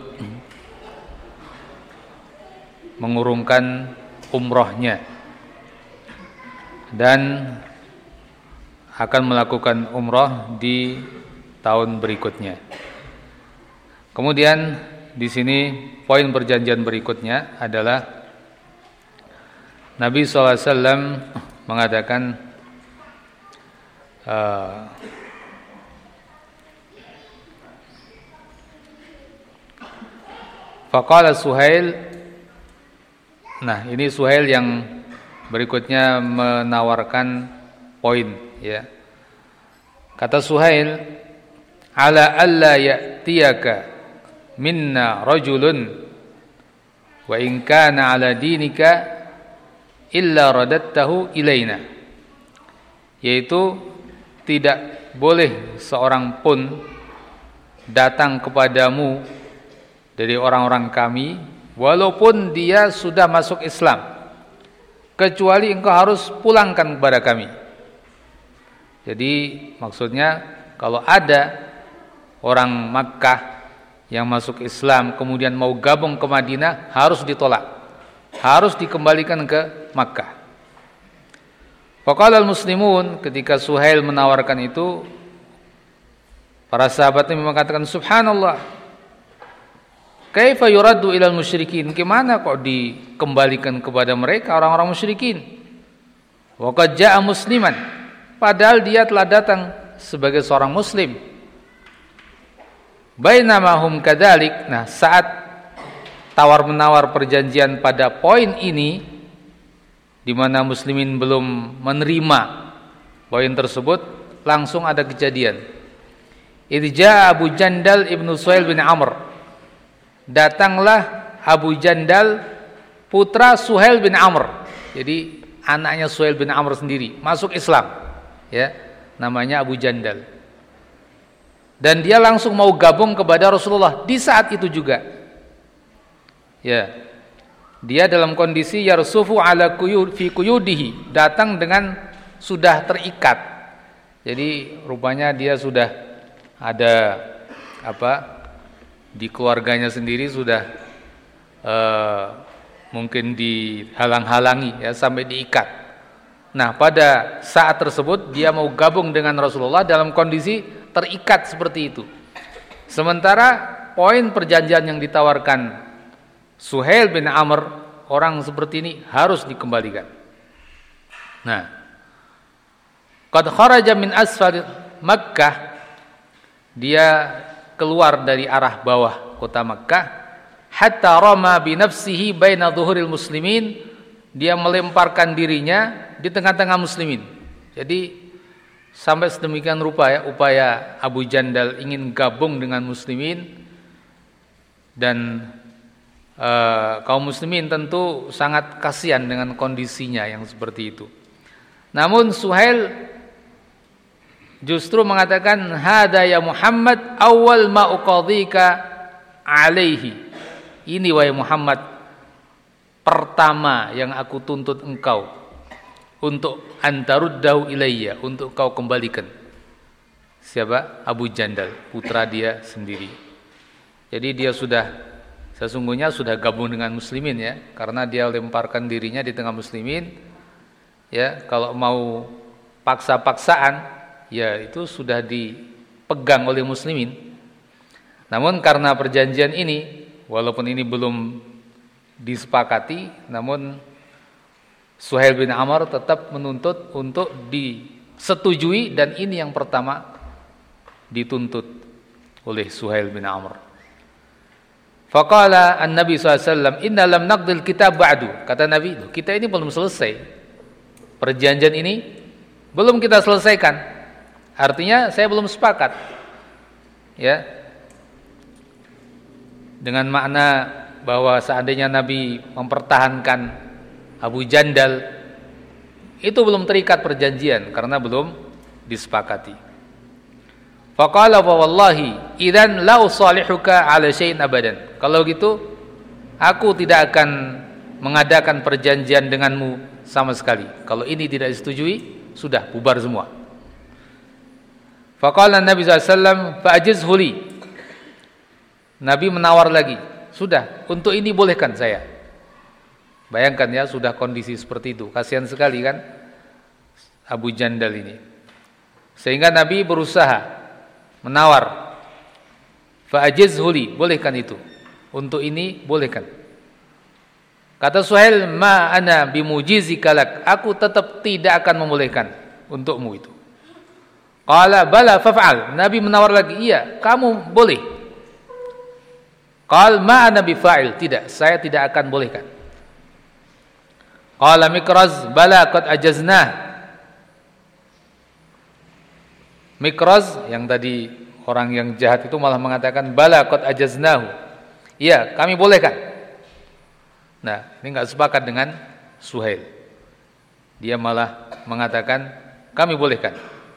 mengurungkan umrohnya dan akan melakukan umrah di tahun berikutnya. Kemudian di sini poin perjanjian berikutnya adalah Nabi shallallahu alaihi wasallam mengatakan uh, faqala Suhail. Nah, ini Suhail yang berikutnya menawarkan poin, ya. Kata Suhail, ala alla ya'tiyaka minna rajulun wa in kana ala dinika illa radattahu ilaina. Yaitu tidak boleh seorang pun datang kepadamu dari orang-orang kami walaupun dia sudah masuk Islam, kecuali engkau harus pulangkan kepada kami. Jadi maksudnya kalau ada orang Makkah yang masuk Islam kemudian mau gabung ke Madinah, harus ditolak, harus dikembalikan ke Makkah. Faqala al-muslimun, ketika Suhail menawarkan itu, para sahabatnya mengatakan, subhanallah, kaifa yuraddu ilal musyrikin, gimana kok dikembalikan kepada mereka orang-orang musyrikin? Wa qad jaa musliman, padahal dia telah datang sebagai seorang muslim. Bainamahum kadzalik. Nah, saat tawar-menawar perjanjian pada poin ini, di mana muslimin belum menerima poin tersebut, langsung ada kejadian. Idza Abu Jandal ibnu Suhail bin Amr, datanglah Abu Jandal putra Suhail bin Amr. Jadi anaknya Suhail bin Amr sendiri masuk Islam, ya, namanya Abu Jandal. Dan dia langsung mau gabung kepada Rasulullah di saat itu juga. Ya. Dia dalam kondisi yarsufu ala quyud fi quyudihi, datang dengan sudah terikat. Jadi rupanya dia sudah ada apa? Di keluarganya sendiri sudah uh, mungkin dihalang-halangi, ya, sampai diikat. Nah, pada saat tersebut dia mau gabung dengan Rasulullah dalam kondisi terikat seperti itu. Sementara poin perjanjian yang ditawarkan Suhail bin Amr, orang seperti ini harus dikembalikan. Nah, qad kharaja min asfal Makkah, dia keluar dari arah bawah kota Makkah, hatta rama bi nafsihi baina dhuhuril muslimin, dia melemparkan dirinya di tengah-tengah muslimin. Jadi sampai sedemikian rupa, ya, upaya Abu Jandal ingin gabung dengan muslimin, dan e, kaum muslimin tentu sangat kasihan dengan kondisinya yang seperti itu. Namun Suhail justru mengatakan, hada ya Muhammad awal ma uqadhika alaihi, ini wahai Muhammad pertama yang aku tuntut engkau untuk antaruddahu ilayya, untuk kau kembalikan. Siapa? Abu Jandal, putra dia sendiri. Jadi dia sudah sesungguhnya sudah gabung dengan muslimin, ya, karena dia lemparkan dirinya di tengah muslimin. Ya, kalau mau paksa-paksaan, ya itu sudah dipegang oleh muslimin. Namun karena perjanjian ini, walaupun ini belum disepakati, namun Suhail bin Amr tetap menuntut untuk disetujui, dan ini yang pertama dituntut oleh Suhail bin Amr. Faqala an-Nabi sallallahu alaihi wasallam, inna lam naqdil kitab ba'du. Kata Nabi, kita ini belum selesai. Perjanjian ini belum kita selesaikan. Artinya saya belum sepakat. Ya. Dengan makna bahwa seandainya Nabi mempertahankan Abu Jandal, itu belum terikat perjanjian karena belum disepakati. Faqala fa wallahi idzan la usalihuka ala syai'in abadan. Kalau gitu aku tidak akan mengadakan perjanjian denganmu sama sekali. Kalau ini tidak disetujui, sudah bubar semua. Faqala Nabi sallallahu alaihi wasallam fa'jizhu li. Nabi menawar lagi, sudah, untuk ini bolehkan saya. Bayangkan, ya, sudah kondisi seperti itu. Kasihan sekali kan Abu Jandal ini. Sehingga Nabi berusaha menawar. Fa ajizhu li, bolehkan itu. Untuk ini bolehkan. Kata Suhail, ma ana bimujizika lak, aku tetap tidak akan membolehkan untukmu itu. Qala bala faf'al, Nabi menawar lagi, iya, kamu boleh. Qal ma ana bifa'il, tidak, saya tidak akan bolehkan. Qala Mikraz, bala qad ajaznah. Mikraz yang tadi orang yang jahat itu malah mengatakan bala qad ajaznahu. Iya, kami bolehkan. Nah, ini enggak sepakat dengan Suhail. Dia malah mengatakan kami bolehkan.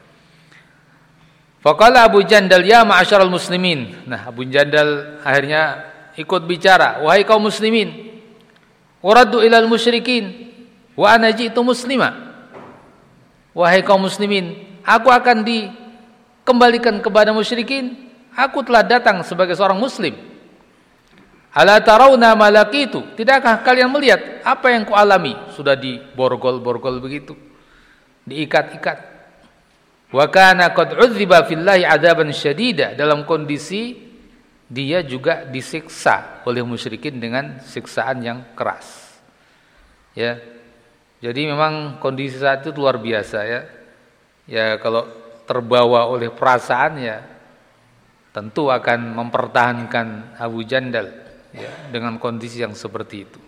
Faqala Abu Jandal ya ma'asyaral muslimin. Nah, Abu Jandal akhirnya ikut bicara, wahai kaum muslimin, uraddu ilal musyrikin wa ana ji'tu muslima. Wahai kaum muslimin, aku akan dikembalikan kepada musyrikin. Aku telah datang sebagai seorang muslim. Ala tarawna malakitu, tidakkah kalian melihat apa yang kualami? Sudah diborgol-borgol begitu, diikat-ikat. Wa kana qad udziba fillahi adzaban syadida, dalam kondisi dia juga disiksa oleh musyrikin dengan siksaan yang keras. Ya. Jadi memang kondisi saat itu luar biasa ya. Ya kalau terbawa oleh perasaan ya tentu akan mempertahankan Abu Jandal ya, dengan kondisi yang seperti itu.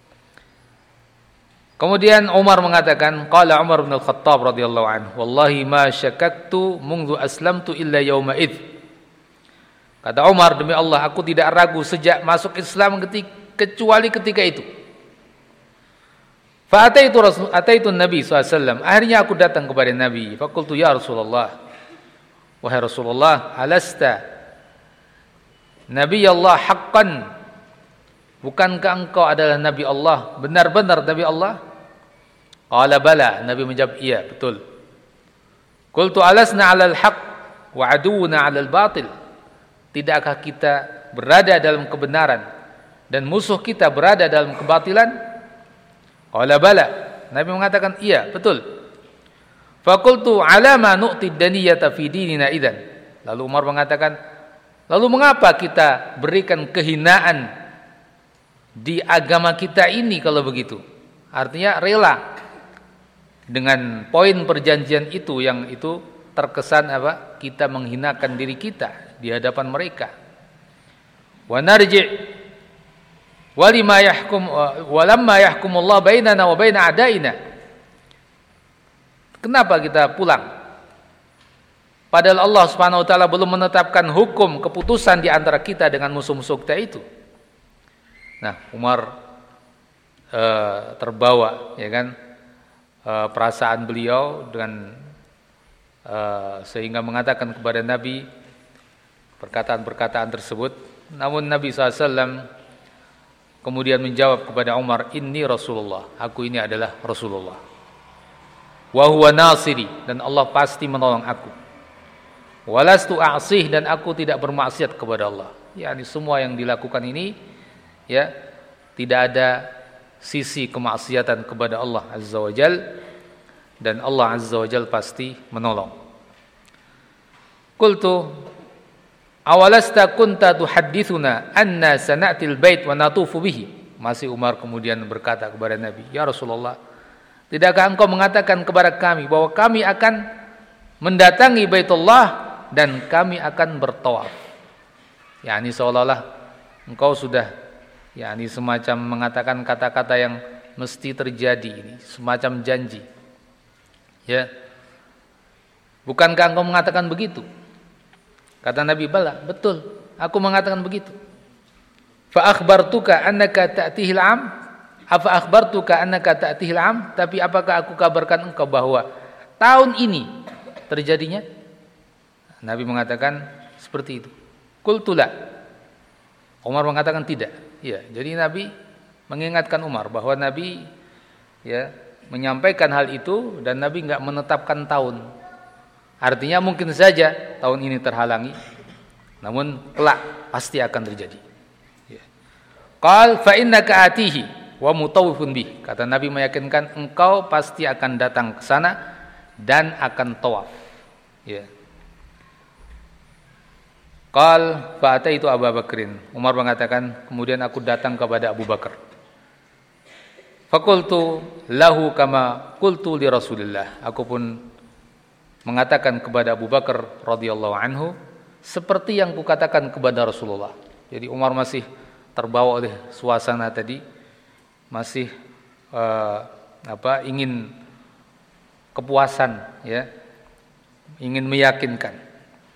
Kemudian Umar mengatakan, qala Umar bin Al-Khattab radhiyallahu anhu, wallahi ma syakaktu mundu aslamtu illa yauma id. Kata Umar, demi Allah aku tidak ragu sejak masuk Islam ketika, kecuali ketika itu. Fa ataitu rasul ataitu Nabi sallallahu alaihi wasallam, akhirnya aku datang kepada Nabi. Fa qultu ya Rasulullah, wahai Rasulullah, alasta Nabi Allah haqqan, bukankah engkau adalah Nabi Allah, benar-benar Nabi Allah? Qala bala, Nabi menjawab iya, betul. Qultu alasna 'alal haqq wa aduwuna 'alal batil, tidakkah kita berada dalam kebenaran dan musuh kita berada dalam kebatilan? Qala bala, Nabi mengatakan iya, betul. Fa qultu 'ala ma nu'ti daniyata fi dinina idzan. Lalu Umar mengatakan, lalu mengapa kita berikan kehinaan di agama kita ini kalau begitu? Artinya rela dengan poin perjanjian itu yang itu terkesan apa? Kita menghinakan diri kita di hadapan mereka. Wa narji' walima yahkum walamma yahkumullah bainana wa baina a'daina. Kenapa kita pulang? Padahal Allah Subhanahu wa taala belum menetapkan hukum keputusan di antara kita dengan musuh-musuh kita itu. Nah, Umar e, terbawa ya kan e, perasaan beliau dengan e, sehingga mengatakan kepada Nabi perkataan-perkataan tersebut. Namun Nabi shallallahu alaihi wasallam kemudian menjawab kepada Umar, inni Rasulullah, aku ini adalah Rasulullah. Wa huwa nasiri, dan Allah pasti menolong aku. Walastu a'sih, dan aku tidak bermaksiat kepada Allah. Yani semua yang dilakukan ini ya tidak ada sisi kemaksiatan kepada Allah Azza wa Jal, dan Allah Azza wa Jal pasti menolong. Qultu awalasta kunta tuhaddithuna anna sana'til bait wa natufu bihi. Masih Umar kemudian berkata kepada Nabi, ya Rasulullah, tidakkah engkau mengatakan kepada kami bahwa kami akan mendatangi Baitullah dan kami akan bertawaf? Yani seolah-olah engkau sudah yani semacam mengatakan kata-kata yang mesti terjadi ini, semacam janji. Ya. Bukankah engkau mengatakan begitu? Kata Nabi, bala, betul, aku mengatakan begitu. Fa akhbartuka annaka ta'tihil 'am? Afa akhbartuka annaka ta'tihil 'am? Tapi apakah aku kabarkan engkau bahwa tahun ini terjadinya? Nabi mengatakan seperti itu. Qultu la. Umar mengatakan tidak. Ya, jadi Nabi mengingatkan Umar bahwa Nabi ya menyampaikan hal itu dan Nabi enggak menetapkan tahun. Artinya mungkin saja tahun ini terhalangi, namun kelak pasti akan terjadi. Ya. Qal fa innaka atihi wa mutawwifun bih. Kata Nabi meyakinkan engkau pasti akan datang ke sana dan akan tawaf. Ya. Qal fa'ataitu Abu Bakrin. Umar mengatakan, kemudian aku datang kepada Abu Bakar. Faqultu lahu kama qultu li Rasulillah. Aku pun mengatakan kepada Abu Bakar radhiyallahu anhu seperti yang kukatakan kepada Rasulullah. Jadi Umar masih terbawa oleh suasana tadi, masih uh, apa ingin kepuasan, ya, ingin meyakinkan.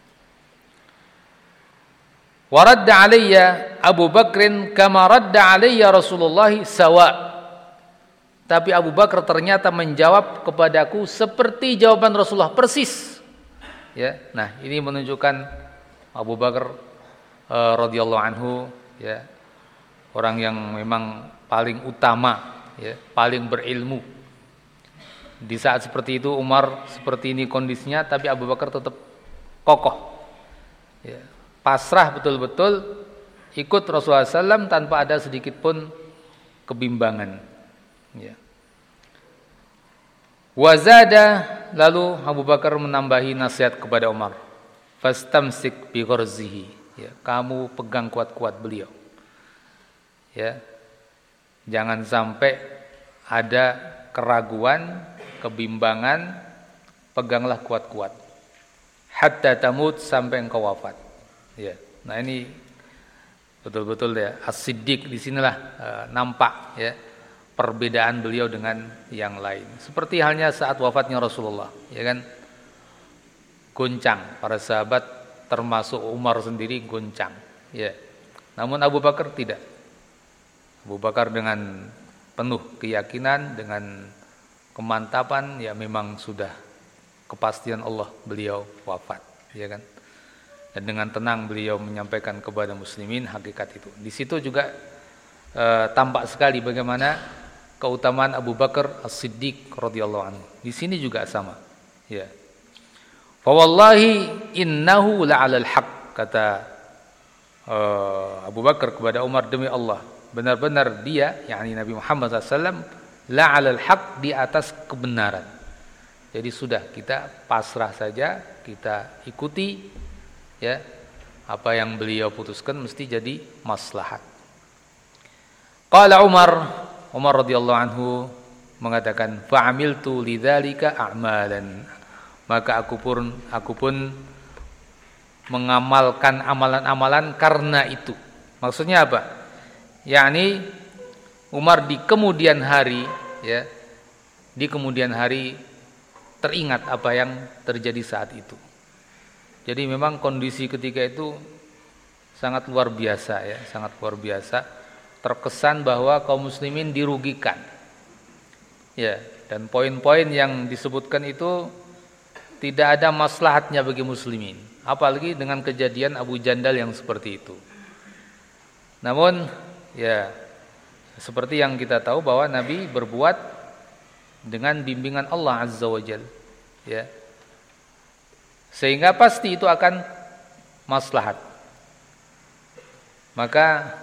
Waradda alayya Abu Bakrin kama radda alayya Rasulullah sawa. Tapi Abu Bakar ternyata menjawab kepadaku seperti jawaban Rasulullah persis. Ya, nah ini menunjukkan Abu Bakar uh, radhiyallahu anhu, ya, orang yang memang paling utama, ya, paling berilmu. Di saat seperti itu Umar seperti ini kondisinya, tapi Abu Bakar tetap kokoh, ya, pasrah betul-betul ikut Rasulullah shallallahu alaihi wasallam tanpa ada sedikit pun kebimbangan, ya. Wazada, lalu Abu Bakar menambahi nasihat kepada Umar, fastamsik bi gharzihi, ya, kamu pegang kuat-kuat beliau, ya, jangan sampai ada keraguan, kebimbangan, peganglah kuat-kuat hatta tamut, sampai engkau wafat. Ya, nah ini betul-betul ya as-siddiq, di sinilah uh, nampak, ya, perbedaan beliau dengan yang lain. Seperti halnya saat wafatnya Rasulullah, ya kan, goncang para sahabat termasuk Umar sendiri goncang, ya. Namun Abu Bakar tidak. Abu Bakar dengan penuh keyakinan, dengan kemantapan, ya memang sudah kepastian Allah beliau wafat, ya kan. Dan dengan tenang beliau menyampaikan kepada muslimin hakikat itu. Di situ juga e, tampak sekali bagaimana keutamaan Abu Bakar As-Siddiq radhiyallahu anhu. Di sini juga sama, ya. Fa wallahi innahu la'alal haq, kata e, Abu Bakar kepada Umar, demi Allah, benar-benar dia, yakni Nabi Muhammad sallallahu alaihi wasallam, la'alal haq, di atas kebenaran. Jadi sudah, kita pasrah saja, kita ikuti, ya, apa yang beliau putuskan mesti jadi maslahat. Qala Umar, Umar radhiyallahu anhu mengatakan, fa'amiltu lidzalika a'malan, maka aku pun aku pun mengamalkan amalan-amalan karena itu. Maksudnya apa? Yakni Umar di kemudian hari, ya, di kemudian hari teringat apa yang terjadi saat itu. Jadi memang kondisi ketika itu sangat luar biasa, ya, sangat luar biasa. Terkesan bahwa kaum muslimin dirugikan, ya, dan poin-poin yang disebutkan itu tidak ada maslahatnya bagi muslimin, apalagi dengan kejadian Abu Jandal yang seperti itu. Namun, ya, seperti yang kita tahu bahwa Nabi berbuat dengan bimbingan Allah Azza wa Jalla, ya, sehingga pasti itu akan maslahat. Maka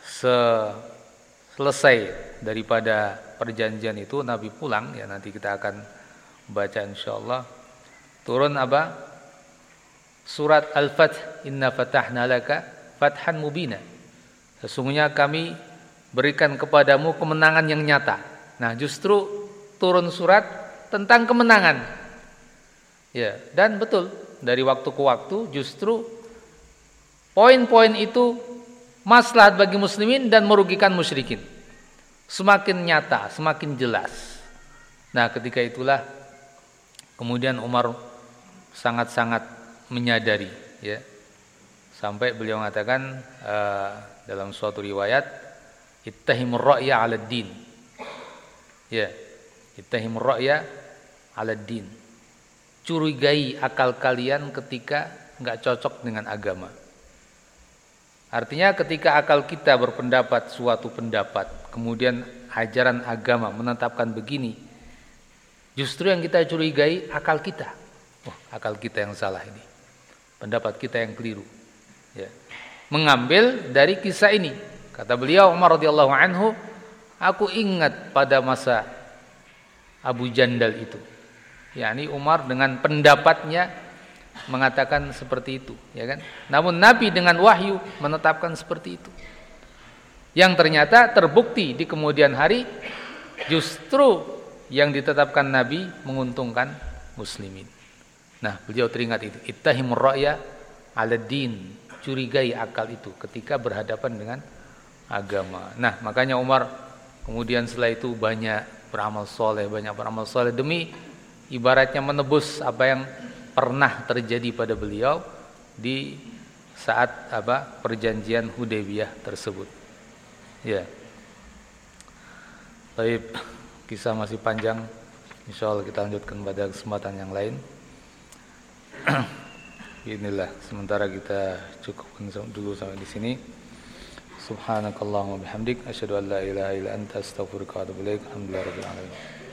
selesai daripada perjanjian itu Nabi pulang, ya, nanti kita akan baca insyaallah. Turun apa? Surat Al-Fath, inna fatahna laka fathan mubina. Sesungguhnya kami berikan kepadamu kemenangan yang nyata. Nah, justru turun surat tentang kemenangan. Ya, dan betul, dari waktu ke waktu justru poin-poin itu maslahat bagi muslimin dan merugikan musyrikin. Semakin nyata, semakin jelas. Nah, ketika itulah kemudian Umar sangat-sangat menyadari, ya, sampai beliau mengatakan uh, dalam suatu riwayat, ittahimur ra'ya 'ala din. Ya, ittahimur ra'ya 'ala din. Curigai akal kalian ketika enggak cocok dengan agama. Artinya ketika akal kita berpendapat suatu pendapat, kemudian ajaran agama menetapkan begini, justru yang kita curigai akal kita. Oh, akal kita yang salah ini, pendapat kita yang keliru, ya. Mengambil dari kisah ini, kata beliau Umar radhiyallahu anhu, aku ingat pada masa Abu Jandal itu, yakni Umar dengan pendapatnya mengatakan seperti itu, ya kan? Namun Nabi dengan wahyu menetapkan seperti itu. Yang ternyata terbukti di kemudian hari justru yang ditetapkan Nabi menguntungkan muslimin. Nah, beliau teringat itu, ittahimur ra'ya 'ala din, curigai akal itu ketika berhadapan dengan agama. Nah, makanya Umar kemudian setelah itu banyak beramal soleh, banyak beramal soleh demi ibaratnya menebus apa yang pernah terjadi pada beliau di saat apa perjanjian Hudaybiyah tersebut. Ya. Baik, kisah masih panjang. Insyaallah kita lanjutkan pada kesempatan yang lain. Inilah sementara kita cukupkan dulu sampai di sini. Subhanakallahumma bihamdik asyhadu an la ilaha illa anta astaghfiruka wa atubu ilaik. Alhamdulillahirabbil alamin.